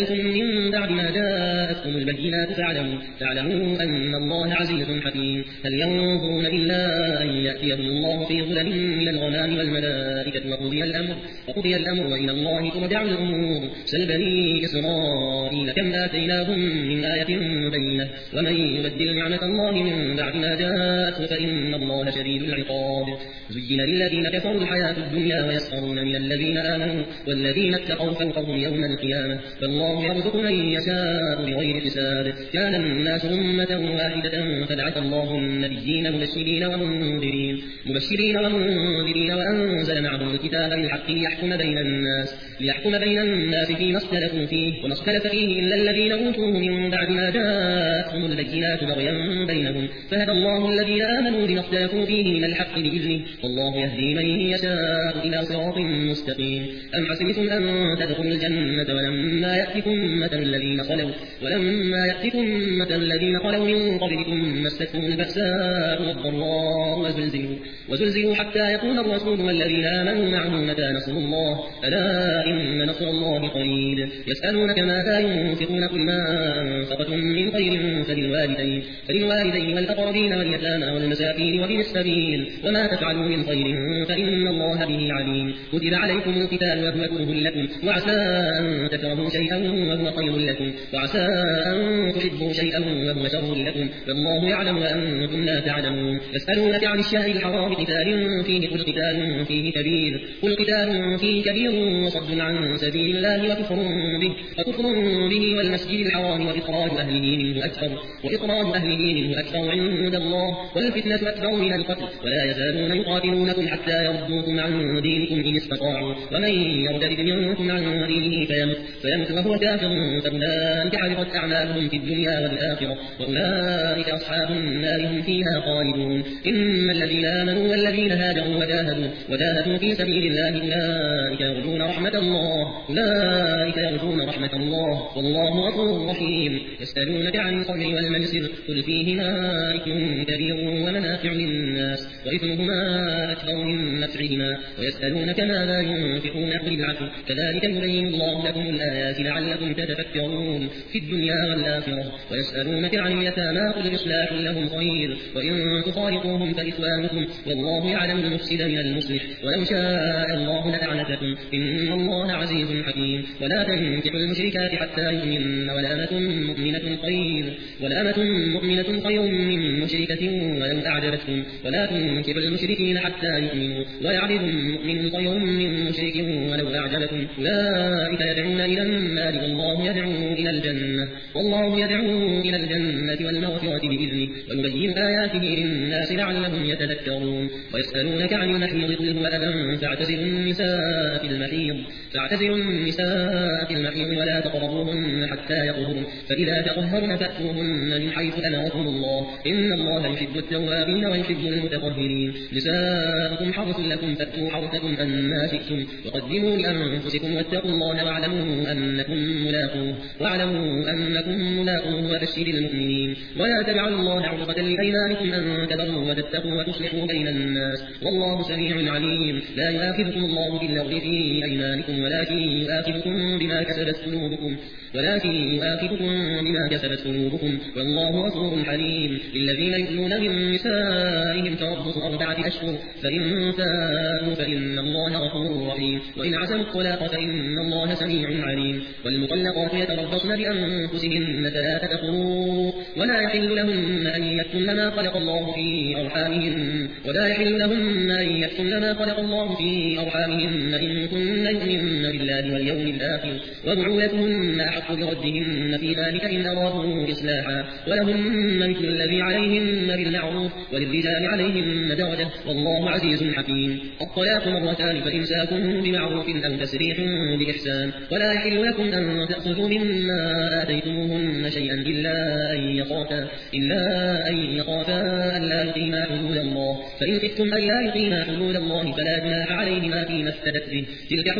Speaker 2: لكم من بعد ما جاءتكم البينات فاعلموا فاعلموا أن الله عزيز حكيم. هل ينظرون إلا أن يأتيهم الله في ظلل من الغمام والملائكة وقضي الأمر وقضي الأمر وإلى الله ترجع الأمور. سل بني إسرائيل كم آتيناهم من آية بينة ومن يبدل نعمة الله من بعد ما جاءته فإن الله شديد العقاب. زين للذين كفروا الحياة الدنيا ويسخرون من الذين آمنوا والذين اتقوا فوقهم يوم القيامة فالله يرزق من يشاء بغير حساب. كان الناس أمة واحدة فبعث الله النبيين مبشرين ومنذرين مبشرين ومنذرين وأنزل معهم الكتاب بالحق ليحكم بين الناس ليحكم بين الناس فيما اختلفوا فيه وما اختلف فيه إلا الذين أوتوه من بعد ما جاءتهم البينات بغيا بينهم فهدى الله الذين آمنوا بما اختلفوا فيه من الحق بإذنه والله يهدي من يشاء إلى صراط مستقيم. أم حسبتم أن تدخلوا الجنة ولما يأتكم مثل الذين خلوا ولما يأتكم مثل الذين خلوا من قبلكم مستهم البأساء والضراء وزلزلوا وزلزلوا حتى يقول الرسول والذين آمنوا معه متى نصر الله ألا إن نصر الله قريب. يسألونك ماذا ينفقون قل ما أنفقتم من خير فللوالدين فللوالدين والأقربين واليتامى والمساكين وابن السبيل وما تفعلوا من خير فإن الله به عليم. كتب عليكم القتال وهو كره لكم وعسى أن تكرهوا شيئا وهو خير لكم وعسى أن تحبوا شيئا وهو شر لكم والله يعلم وأنتم لا تعلمون. يسألونك عن الشهر الحرام قتال فيه قل قتال فيه كبير قل قتال فيه كبير وصد عن سبيل الله وكفر به وكفر به والمسجد الحرام وإخراج أهله منه أكبر وإخراج أهله منه أكبر عند الله والفتنة أكبر من القتل ولا يزالون يقاتلونكم حتى يردوكم عن دينكم إن استطاعوا ومن يرتد منكم عن دينه فيمت فيمت وهو كافر فأولئك حبطت أعمالهم في الدنيا والآخرة وأولئك أصحاب النار هم فيها خالدون. إن الذين آمنوا والذين هاجروا وجاهدوا وجاهدوا في سبيل الله أولئك يرجون رحمة الله أولئك يرجون رحمة الله والله غفور رحيم. يسألونك عن الخمر والميسر قل فيهما إثم كبير ومنافع للناس وإثمهما أكبر من نفعهما ويسألونك ماذا ينفقون قل العفو كذلك يبين الله لكم الآيات لعلكم تتفكرون في الدنيا والآخرة. ويسألونك عن اليتامى قل إصلاح لهم خير وإن تخالطوهم فإخوانكم والله يعلم المفسد من المصلح ولو شاء الله لأعنتكم إن الله عزيز حكيم. ولا تنكحوا المشركات حتى يؤمنن ولأمة مؤمنة خير ولأمة مؤمنة خير من مشركة ولو أعجبتكم ولا تنكحوا المشركين حتى يؤمنوا ولعبد مؤمن خير من مشرك ولو أعجبكم أولئك يدعون إلى النار والله يدعو إلى الجنة والله يدعو إلى الجنة والمغفرة بإذنه ويبين آياته للناس لعلهم يتذكرون. ويسألونك عن المحيض قل هو أذى فاعتزلوا النساء في المحيض فاعتزلوا النساء في المحيض ولا تقربوهن حتى يطهرن فإذا تطهرن فأتوهن من حيث أمركم الله إن الله يحب التوابين ويحب المتطهرين. نساؤكم حرث لكم فأتوا حرثكم أما شئتم وقدموا لأنفسكم واتقوا الله واعلموا أنكم ملاقوه واعلموا أنكم ملاقوه وبشر المؤمنين. ولا تجعلوا الله عرضة لأيمانكم أن تبروا وتتقوا وتصلحوا بين الناس والله سميع عليم. لا يؤاخذكم الله باللغو في أيمانكم ولكن يؤاخذكم بما كسبت قلوبكم ولكن يؤاخذكم بما كسبت قلوبكم والله غفور حليم. للذين يؤلون من نسائهم تربص أربعة أشهر فإن فاءوا فإن الله غفور رحيم وإن عزموا الطلاق فإن الله سميع عليم. والمطلقات يتربصن بأنفسهن ثلاثة قروء ولا يحل لهن أن يكتمن ما خلق الله في أرحامهن ولا يحل لهن أن يكتمن ما خلق الله في أرحامهن إن كن يؤمن بالله واليوم الآخر وبعولتهن أحق بردهن في ذلك إن أرادوا إصلاحا ولهن مثل الذي عليهن بالمعروف وللرجال عليهن درجة والله عزيز حكيم. الطلاق مرتان فإمساكم بمعروف أو تسريح بإحسان ولا يحل لكم أن تأخذوا مما آتيتموهن شيئا إلا أن يخافا إلا أن يخافا ألا يقيما حدود الله فإن خفتم ألا يقيما حدود الله فلا جناح عليهما فيما افتدت به تلك حدود الله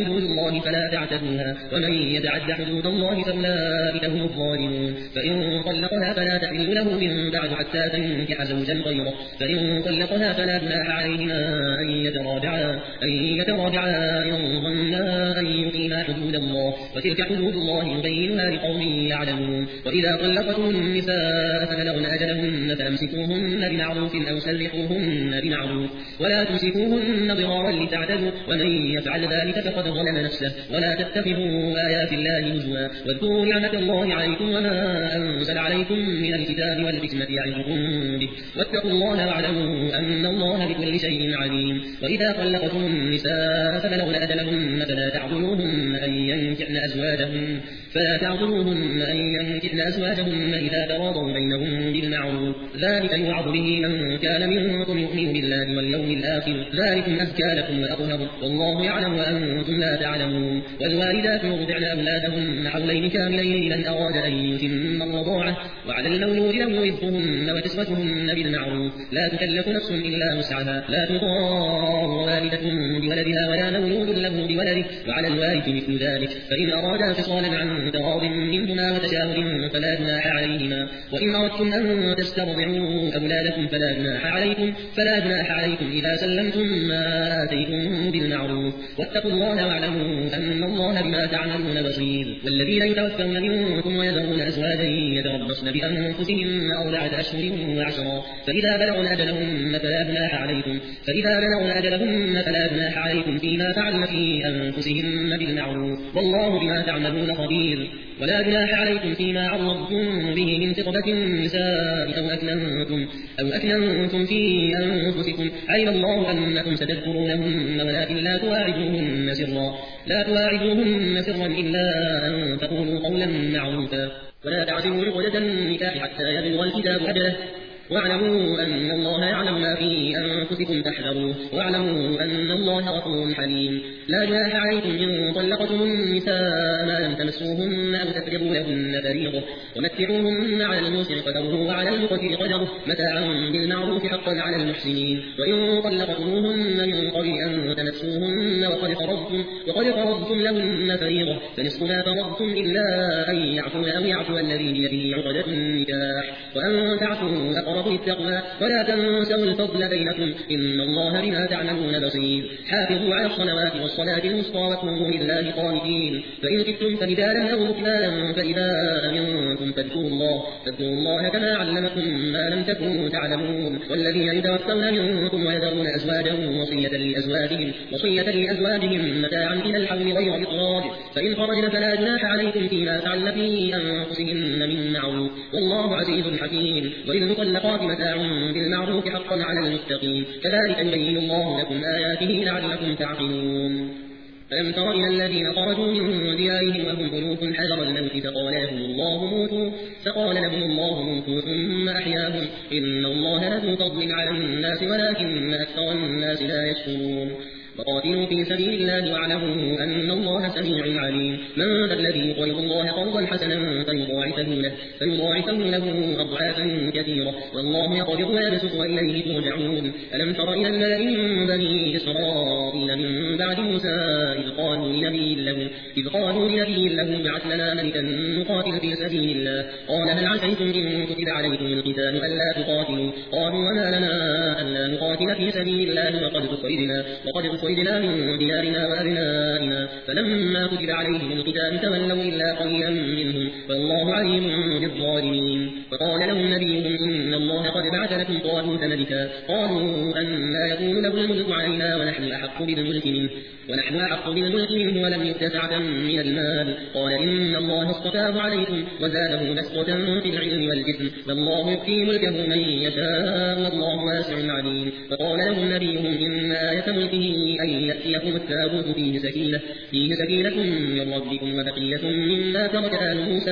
Speaker 2: الله فلا تعتدوها ومن يتعد حدود الله فأولئك هم الظالمون فإن طلقها فلا تحل له من بعد حتى تنكح زوجا غيره فإن طلقها فلا جناح عليهما أن يتراجعا أن يتراجعا إن ظنا أن يقيما حدود الله وتلك حدود الله يبينها لقوم يعلمون وإذا طلقتم النساء فبلغن أجلهن فأمسكوهن بمعروف أو سرحوهن بمعروف ولا تمسكوهن ضرارا لتعتدوا ومن يفعل ذلك فقد ظلم نفسه ولا تتخذوا آيات الله هزوا واذكروا نعمة الله عليكم وما أنزل عليكم من الكتاب والحكمة يعظكم به واتقوا الله واعلموا أن الله بكل شيء عليم وإذا طلقتم النساء فبلغن أجلهن فلا تعضلوهن أن ينكحن أزواجهن فلا تعضلوهن أن ينكحن أزواجهن إذا تراضوا بينهم بالمعروف ذلك يوعظ به من كان منكم يؤمن بالله واليوم الآخر ذلكم أزكى لكم وأطهر والله يعلم وأنتم لا تعلمون والوالدات يرضعن أولادهن حولين كاملين لمن أراد أن يتم الرضاعة وعلى المولود له رزقهن وكسوتهن بالمعروف لا تكلف نفس إلا وسعها لا تضار والدة بولدها ولا مولود له بولده وعلى الوارث مثل ذلك فإن أرادا فصالا عن تراض منهما وتشاور فلا جناح عليهما وإن أردتم أن تسترضعوا أولادكم فلا جناح عليكم فلا جناح عليكم إذا سلمتم ما آتيتم بالمعروف واتقوا الله واعلموا أن الله بما تعملون بصير والذين يتوفون منكم ويذرون أزواجا يتربصن بأنفسهن أربعة أشهر وعشرا فإذا بلغن أجلهن فلا جناح عليكم فإذا بلغن أجلهن فلا جناح عليكم فيما فعلن في أنفسهن بالمعروف والله بما تعملون خبير ولا جناح عليكم فيما عرضتم به من خطبة النساء أو أكننتم أو أكننتم في أنفسكم علم الله أنكم ستذكرونهن ولكن لا تواعدوهن سرا لا تواعدوهن سرا إلا أن تقولوا قولا معروفا ولا تعزموا عقدة النكاح حتى يبلغ الكتاب أجله واعلموا أن الله يعلم ما في أنفسكم فاحذروه واعلموا أن الله غفور حليم لا جناح عليكم إن طلقتم النساء ما لم تمسوهن أو تفرضوا لهن فريضة ومتعوهن على الموسر قدره وعلى المقتر قدره متاعا بالمعروف حقا على المحسنين وإن طلقتموهن من قبل أن تمسوهن وقد فرضتم وقد فرضتم لهن فريضة فنصف ما فرضتم إلا أن يعفون أو يعفو الذي بيده عقدة النكاح وأن تعفوا أقرب للتقوى ولا تنسوا الفضل بينكم إن الله بما تعملون بصير حافظوا على الصلوات والصلاة الوسطى وقوموا لله قانتين فإن كدتم فرجالا أو ركبانا فإذا أمنتم فاذكروا الله فاذكروا الله كما علمكم ما لم تكونوا تعلمون والذين يتوفون منكم ويذرون أزواجا وصية لأزواجهم وصية لأزواجهم متاعا إلى الحول غير إخراج فإن خرجن فلا جناح عليكم فيما فعلن في أنفسهن من معروف والله عزيز حكيم وللمطلقات متاع بالمعروف حقا على المتقين كذلك يبين الله لكم آياته لعلكم تعقلون ألم تر إلى الذين خرجوا من ديارهم وهم ألوف حذر الموت فقال لهم الله موتوا فقال لهم الله موتوا ثم أحياهم إن الله له فضل على الناس ولكن أكثر الناس لا يشكرون وقاتلوا في سبيل الله واعلموا أن الله سميع عليم من ذا الذي يقرض الله قرضا حسنا فيضاعفه له فيضاعفه له أضعافا كثيرة والله يقبض ويبسط وإليه ترجعون ألم تر إلى الملأ من بني إسرائيل من بعد موسى إذ قالوا لنبي له إذ قالوا لنبي له ابعث لنا ملكا نقاتل في سبيل الله قال هل عسيتم إن كتب عليكم القتال ألا تقاتلوا قالوا وما لنا ألا نقاتل في سبيل الله وقد أخرجنا وقد أخرجنا من ديارنا وأبنائنا فلما كتب عليهم القتال تولوا إلا قليلا منهم والله عليم بالظالمين وقال لهم نبيهم إن الله قد بعث لكم طالوت ملكا قالوا أن لا يكون له الملك علينا ونحن أحق بالملك منه ونحن أحق بالملك منه ولم يؤت سعة من المال قال إن الله اصطفاه عليكم وزاده بسطة في العلم والجسم فالله يؤتي ملكه من يشاء والله واسع عليم فقال لهم نبيهم إن آية ملكه أن يأتيكم التابوت فيه سكينة فيه سكينة من ربكم وبقية مما ترك آل موسى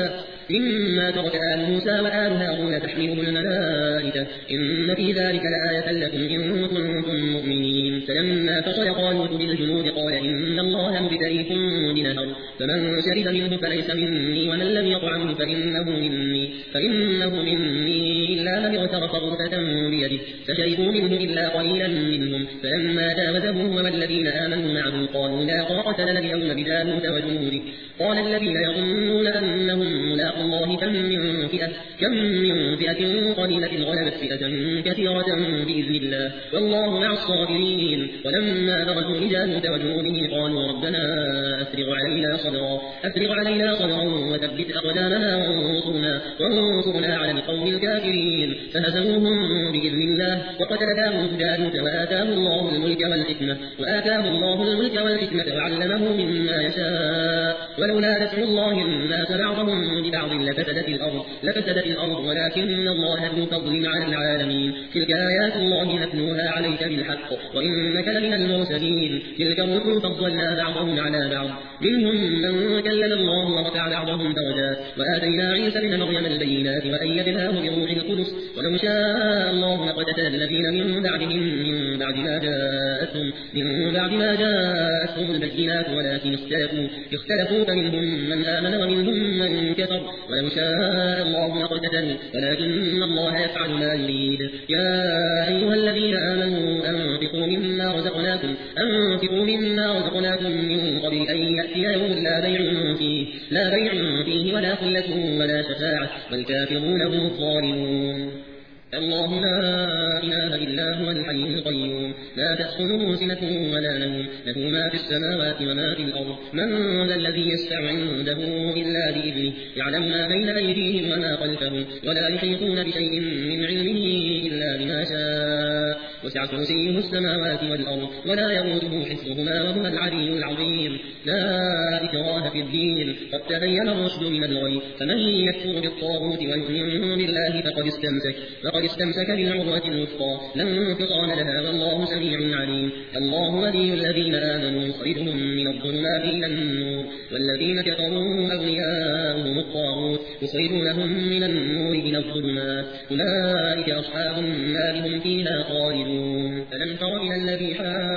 Speaker 2: مما ترك آل موسى وآل هارون تحمله الملائكة إن في ذلك لآية لكم إن كنتم مؤمنين فلما فصل طالوت بالجنود قال إن الله مبتليكم بنهر فمن شرب منه فليس مني ومن لم يطعمه فإنه مني فإنه مني إلا من اغترف غرفة بيده فشربوا منه إلا قليلا منهم فلما جاوزه هو والذين آمنوا معه قالوا لا طاقة لنا اليوم بجالوت وجنوده قال الذين يظنون أنهم ملاقوا الله كم من فئة كم من فئة قليلة غلبت فئة كثيرة بإذن الله والله مع الصابرين ولما برزوا لجالوت وجنوده قالوا ربنا أفرغ علينا صبرا أفرغ علينا صبرا وثبت أقدامنا وانصرنا وانصرنا على القوم الكافرين فهزموهم بإذن الله وقتل داود جالوت وآتاه الله الملك والحكمة وآتاه الله الملك والحكمة وعلمه مما يشاء ولولا دفع الله الناس بعضهم ببعض لفسدت الأرض لفسدت الأرض ولكن الله ذو فضل على العالمين تلك آيات الله نتلوها عليك بالحق وإنك لمن المرسلين تلك الرسل فضلنا بعضهم على بعض منهم من كلم الله ورفع بعضهم درجات وآتينا عيسى ابن مريم البينات وأيدناه بروح القدس ولو شاء الله لقتتل الذين من بعدهم من بعد ما جاءتهم من بعد ما جاءتهم البينات ولكن اختلفوا اختلفوا فمنهم من آمن ومنهم من كفر ولو شاء الله لقتتل ولكن الله يفعل ما يريد يا أيها الذين آمنوا أنفقوا مما رزقناكم أنفقوا مما رزقناكم من قبل أن يأتي يوم لا بيع فيه لا بيع فيه ولا خلة ولا شفاعة والكافرون هم الظالمون الله لا إله إلا هو الحي القيوم لا تأخذه سنة ولا نوم له ما في السماوات وما في الأرض من ذا الذي يشفع عنده إلا بإذنه يعلم ما بين أيديهم وما خلفهم ولا يحيطون بشيء من علمه إلا بما شاء وسع كرسيه السماوات والأرض ولا يئوده حفظهما وهو العلي العظيم لا إكراه في الدين قد تبين الرشد من الغي فمن يكفر بالطاغوت ويؤمن بالله فقد استمسك فقد استمسك بالعروة الوثقى لا انفصام لها والله سميع عليم الله ولي الذين آمنوا يخرجهم من الظلمات إلى النور والذين كفروا أولياؤهم الطاغوت يخرجونهم من النور إلى الظلمات أولئك أصحاب النار هم فيها خالدون ألم تر إلى الذي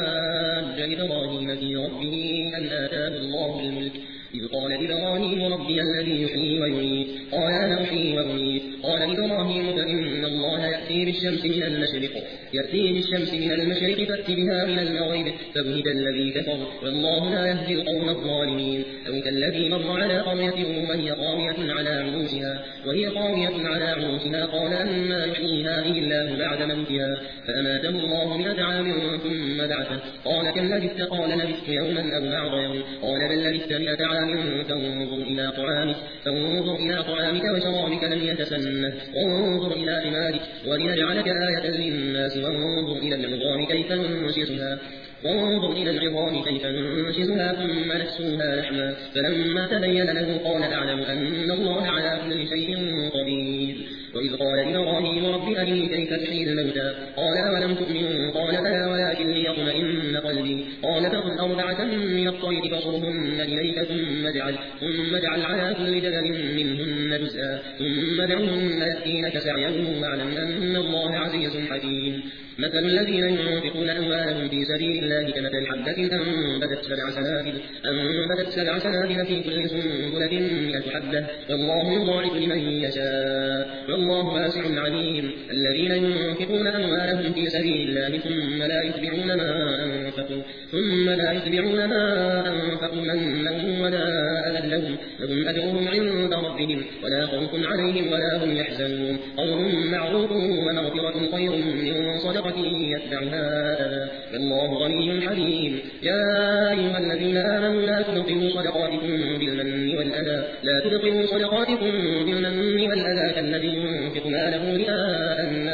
Speaker 2: حاج إبراهيم في ربه أن آتاه الله الملك إذ قال إبراهيم ربي الذي يحيي ويميت قال أنا أحيي وأميت قال إبراهيم فإن الله يأتي بالشمس من المشرق يأتي بالشمس من المشرق فأت بها من المغرب فبهت الذي كفر والله لا يهدي القوم الظالمين أو كالذي مر على قرية وهي قاوية على عروشها وهي قاوية على عروشها قال أما يحيي هذه الله بعد موتها فأماته الله مئة عام ثم بعثه قال كم لبثت قال لبثت يوما أو بعض يوم قال بل لبثت مئة عام فانظر إلى طعامك فانظر إلى طعامك وشرابك لم يتسنه وانظر إلى حمارك ولنجعلك آية للناس وانظر إلى العظام كيف ننشزها وانظر إلى العظام كيف ننشزها ثم نكسوها لحما فلما تبين له قال أعلم أن الله على كل شيء قدير وإذ قال إبراهيم رب أرني كيف تحيي الموتى قال أولم تؤمن قال بلى ولكن ليطمئن قلبي قال فخذ أربعة من الطير فصرهن إليك ثم اجعل ثم اجعل على كل جبل منهن جزءا ثم ادعهن يأتينك سعيا واعلم أن الله عزيز حكيم مثل الذين ينفقون أموالهم في سبيل الله كمثل حبة أنبتت سبع سنابل أنبتت سبع سنابل في كل سنبلة مئة حبة والله يضاعف لمن يشاء والله واسع عليم الذين ينفقون أموالهم في سبيل الله ثم لا يتبعون ما أنفقوا ثم لا يتبعون ما أنفقوا منا ولا أذى لهم لهم أجرهم عند ربهم ولا خوف عليهم ولا هم يحزنون قول معروف ومغفرة خير من صدقة يتبعها أذى والله غني حليم يا أيها الذين آمنوا لا تبطلوا صدقاتكم بالمن والأذى لا تبطلوا صدقاتكم بالمن والأذى كالذي ينفق ماله رئاء الناس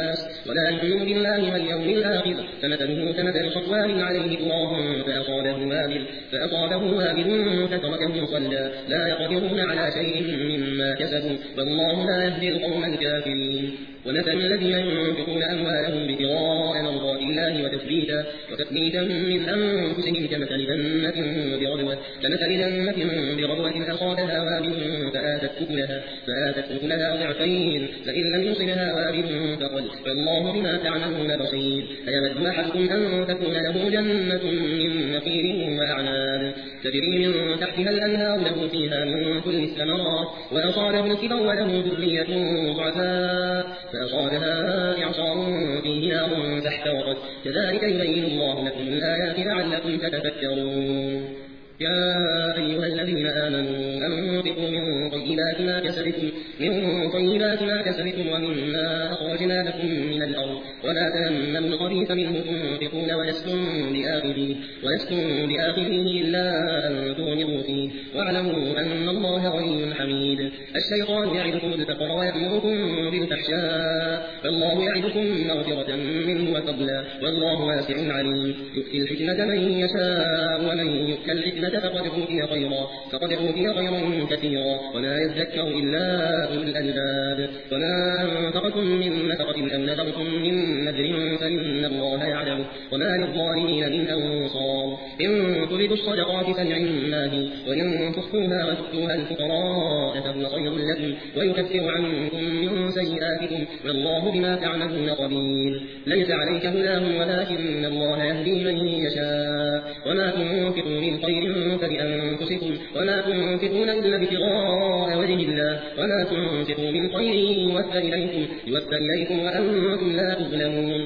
Speaker 2: ولا يؤمن بالله واليوم الآخر فمثله كمثل صفوان عليه تراب فأصابه وابل فأصابه وابل فتركه صلدا لا يقدرون على شيء مما كسبوا والله لا يهدي القوم الكافرين. ومثل الذين ينفقون أموالهم ابتغاء مرضات الله وتثبيتا وتثبيتا من أنفسهم كمثل جنة بربوة كمثل جنة بربوة أصابها وابل فآتت أكلها فآتت أكلها ضعفين فإن لم يصبها وابل فقل فالله بما تعملون بصير. أيود أحدكم أن تكون له جنة من نخيل وأعناب تجري من تحتها الأنهار له فيها من كل الثمرات وأصابه الكبر وله ذرية ضعفاء فأصابها إعصار فيه نار فاحترقت كذلك يبين الله لكم الآيات لعلكم تتفكرون. يا أيها الذين آمنوا أنفقوا من طيبات ما كسبتم من طيبات ما كسبتم ومما أخرجنا لكم من الأرض ولا تيمموا الخبيث منه تنفقون ولستم بآخذيه ولستم بآخذيه إلا أن تغمضوا فيه واعلموا أن الله غني حميد. الشيطان يعدكم الفقر ويأمركم بالفحشاء فالله يعدكم مغفرة منه وفضلا والله واسع عليم. يؤتي الحكمة من يشاء ومن يؤت الحكمة فقد أوتي خيرا فقد أوتي خيرا كثيرا ولا يذكر إلا أولو الألباب. وما أنفقتم من نفقة أو نذرتم من نذر فإن الله يعلمه وما للظالمين من أنصار. إن تبدوا الصدقات فنعماه وإن تخفوها وتؤتوها الفقراء فهو خير لكم ويكفر عنكم من سيئاتكم والله بما تعملون خبير. ليس عليك هداهم ولكن الله يهدي من يشاء وما تنفقوا من خير فلأنفسكم وما تنفقون إلا ابتغاء وجه الله وما تنفقوا من خير يوفى إليكم يوفى إليكم وأنتم لا تظلمون.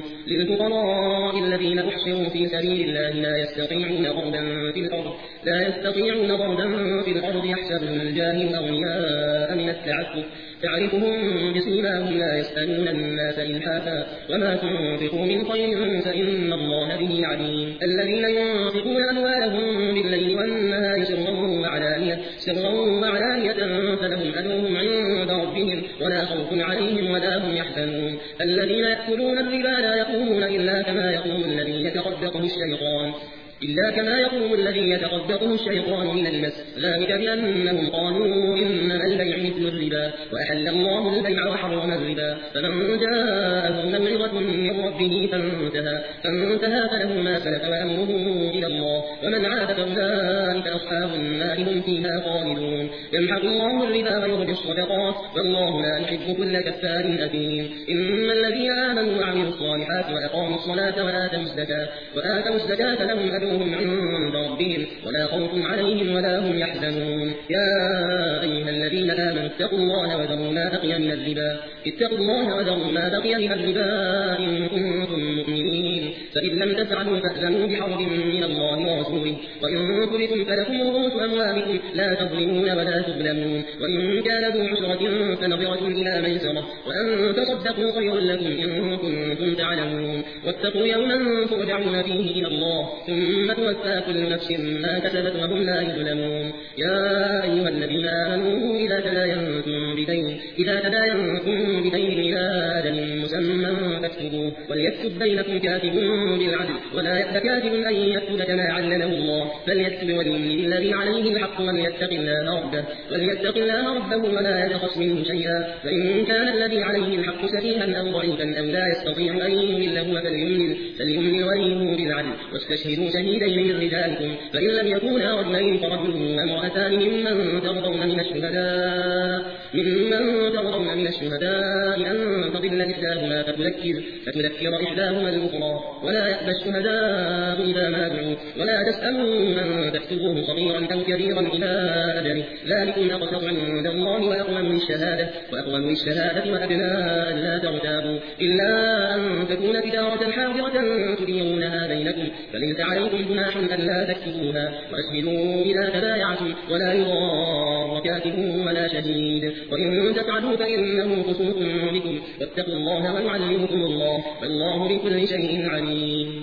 Speaker 2: للفقراء الذين أحصروا في سبيل الله لا يستطيعون ضربا في الأرض لا يستطيعون ضربا في الأرض يحسبهم الجاهل أغنياء من التعفف تعرفهم بسيماهم لا يسألون الناس إلحافا وما تنفقوا من خير فإن الله به عليم. الذين ينفقون أموالهم بالليل والنهار سرا وعلانية سرا وعلانية فلهم أجرهم عند ربهم ولا خوف عليهم ولا هم يحزنون. الذين يأكلون الربا لا يقومون إلا كما يقوم الذي يتخبطه الشيطان إلا كما يقوم الذي يتخبطه الشيطان من المس ذلك بأنهم قالوا إنما البيع مثل الربا وأحل الله البيع وحرم الربا. فمن جاءه موعظة من ربه فانتهى فانتهى فله ما سلف وأمره إلى الله ومن عاد فأولئك أصحاب النار هم فيها خالدون. يمحق الله الربا ويربي الصدقات والله لا يحب كل كفار أثيم. إن الذين آمنوا وعملوا الصالحات وأقاموا الصلاة وآتوا الزكاة وآتوا الزكاة لهم أجرهم عند ربهم ولا خوف عليهم ولا هم يحزنون. يا أيها الذين آمنوا اتقوا الله وذروا ما بقي من الربا اتقوا الله وذروا ما بقي من الربا إن كنتم مؤمنين فإن لم تفعلوا فأذنوا بحرب من الله ورسوله وإن تبتم فلكم رؤوس أموالكم لا تظلمون ولا تظلمون. وإن كان ذو عسرة فنظرة إلى ميسرة وأن تصدقوا خير لكم إن كنتم تعلمون. واتقوا يوما ترجعون فيه إلى الله ثم توفى كل نفس ما كسبت وهم لا يظلمون. يا أيها الذين آمنوا إذا تداينتم بدين إذا تداينتم بدين إلى أجل مسمى فاكتبوه وليكتب بينكم كاتب بالعدل ولا يأب كاتب أن يكتب كما علمه الله فليكتب وليملل الذي عليه الحق وليتق الله ربه وليتق الله ربه ولا يبخس منه شيئا فإن كان الذي عليه الحق سفيها أو ضعيفا أو لا يستطيع أن يمل هو فليملل فليملل وليه بالعدل واستشهدوا شهيدين من رجالكم فإن لم يكونا رجلين فرجل وامرأتان ممن ترضون من الشهداء ممن ترضون من الشهداء أن تضل إحداهما فتذكر فتذكر إحداهما الأخرى ولا يأبى الشهداء إذا ما دعوا ولا تسألوا أن تكتبوه صغيرا أو كبيرا إلى أجله ذلكم أقسط عند الله وأقوم للشهادة وأقوم للشهادة وأدنى ألا ترتابوا إلا أن تكون تجارة حاضرة تديرونها بينكم فليس عليكم جناح ألا تكتبوها وأشهدوا إذا تبايعتم ولا يضار كاتب ولا شهيد وإن تفعلوا فإنه فسوق بكم واتقوا الله ويعلمكم الله والله بكل شيء عليم.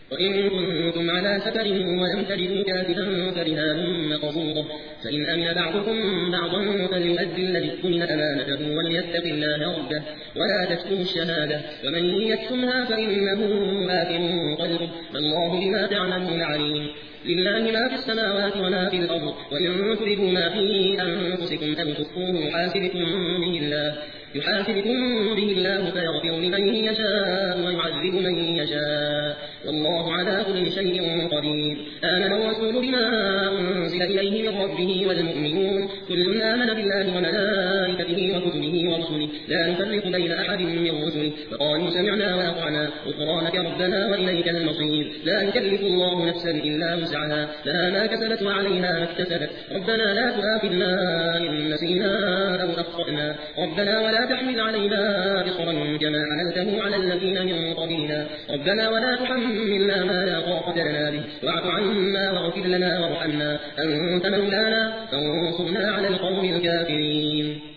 Speaker 2: وإن كنتم على سفر ولم تجدوا كاتبا فرهان مقبوضة فإن أمن بعضكم بعضا فليؤدي الذي اؤتمن أمانته وليتق الله ربه ولا تكتموا الشهادة ومن يكتمها فإنه آثم قلبه والله بما تعملون عليم لله ما في السماوات وما في الأرض وإن تردوا ما في أنفسكم أو تخفوه يحاسبكم به الله يحاسبكم به الله فيغفر لمن يشاء ويعذب من يشاء والله على كل شيء قدير آمن الرسول بما أنزل إليه من ربه والمؤمنون كل آمن بالله وملائكته وكتبه ورسله لا نفرق بين أحد من رسله فقالوا سمعنا وأطعنا غفرانك ربنا وإليك المصير لا يكلف الله نفسا إلا وسعها لها ما كسبت وعليها ما اكتسبت ربنا لا تؤاخذنا إن نسينا أو أخطأنا ربنا ولا تحمل علينا إصرا كما حملته على الذين من قبلنا ربنا ولا تحملنا ما لا طاقة لنا به واعف عنا واغفر لنا وارحمنا أنت مولانا فانصرنا على القوم الكافرين.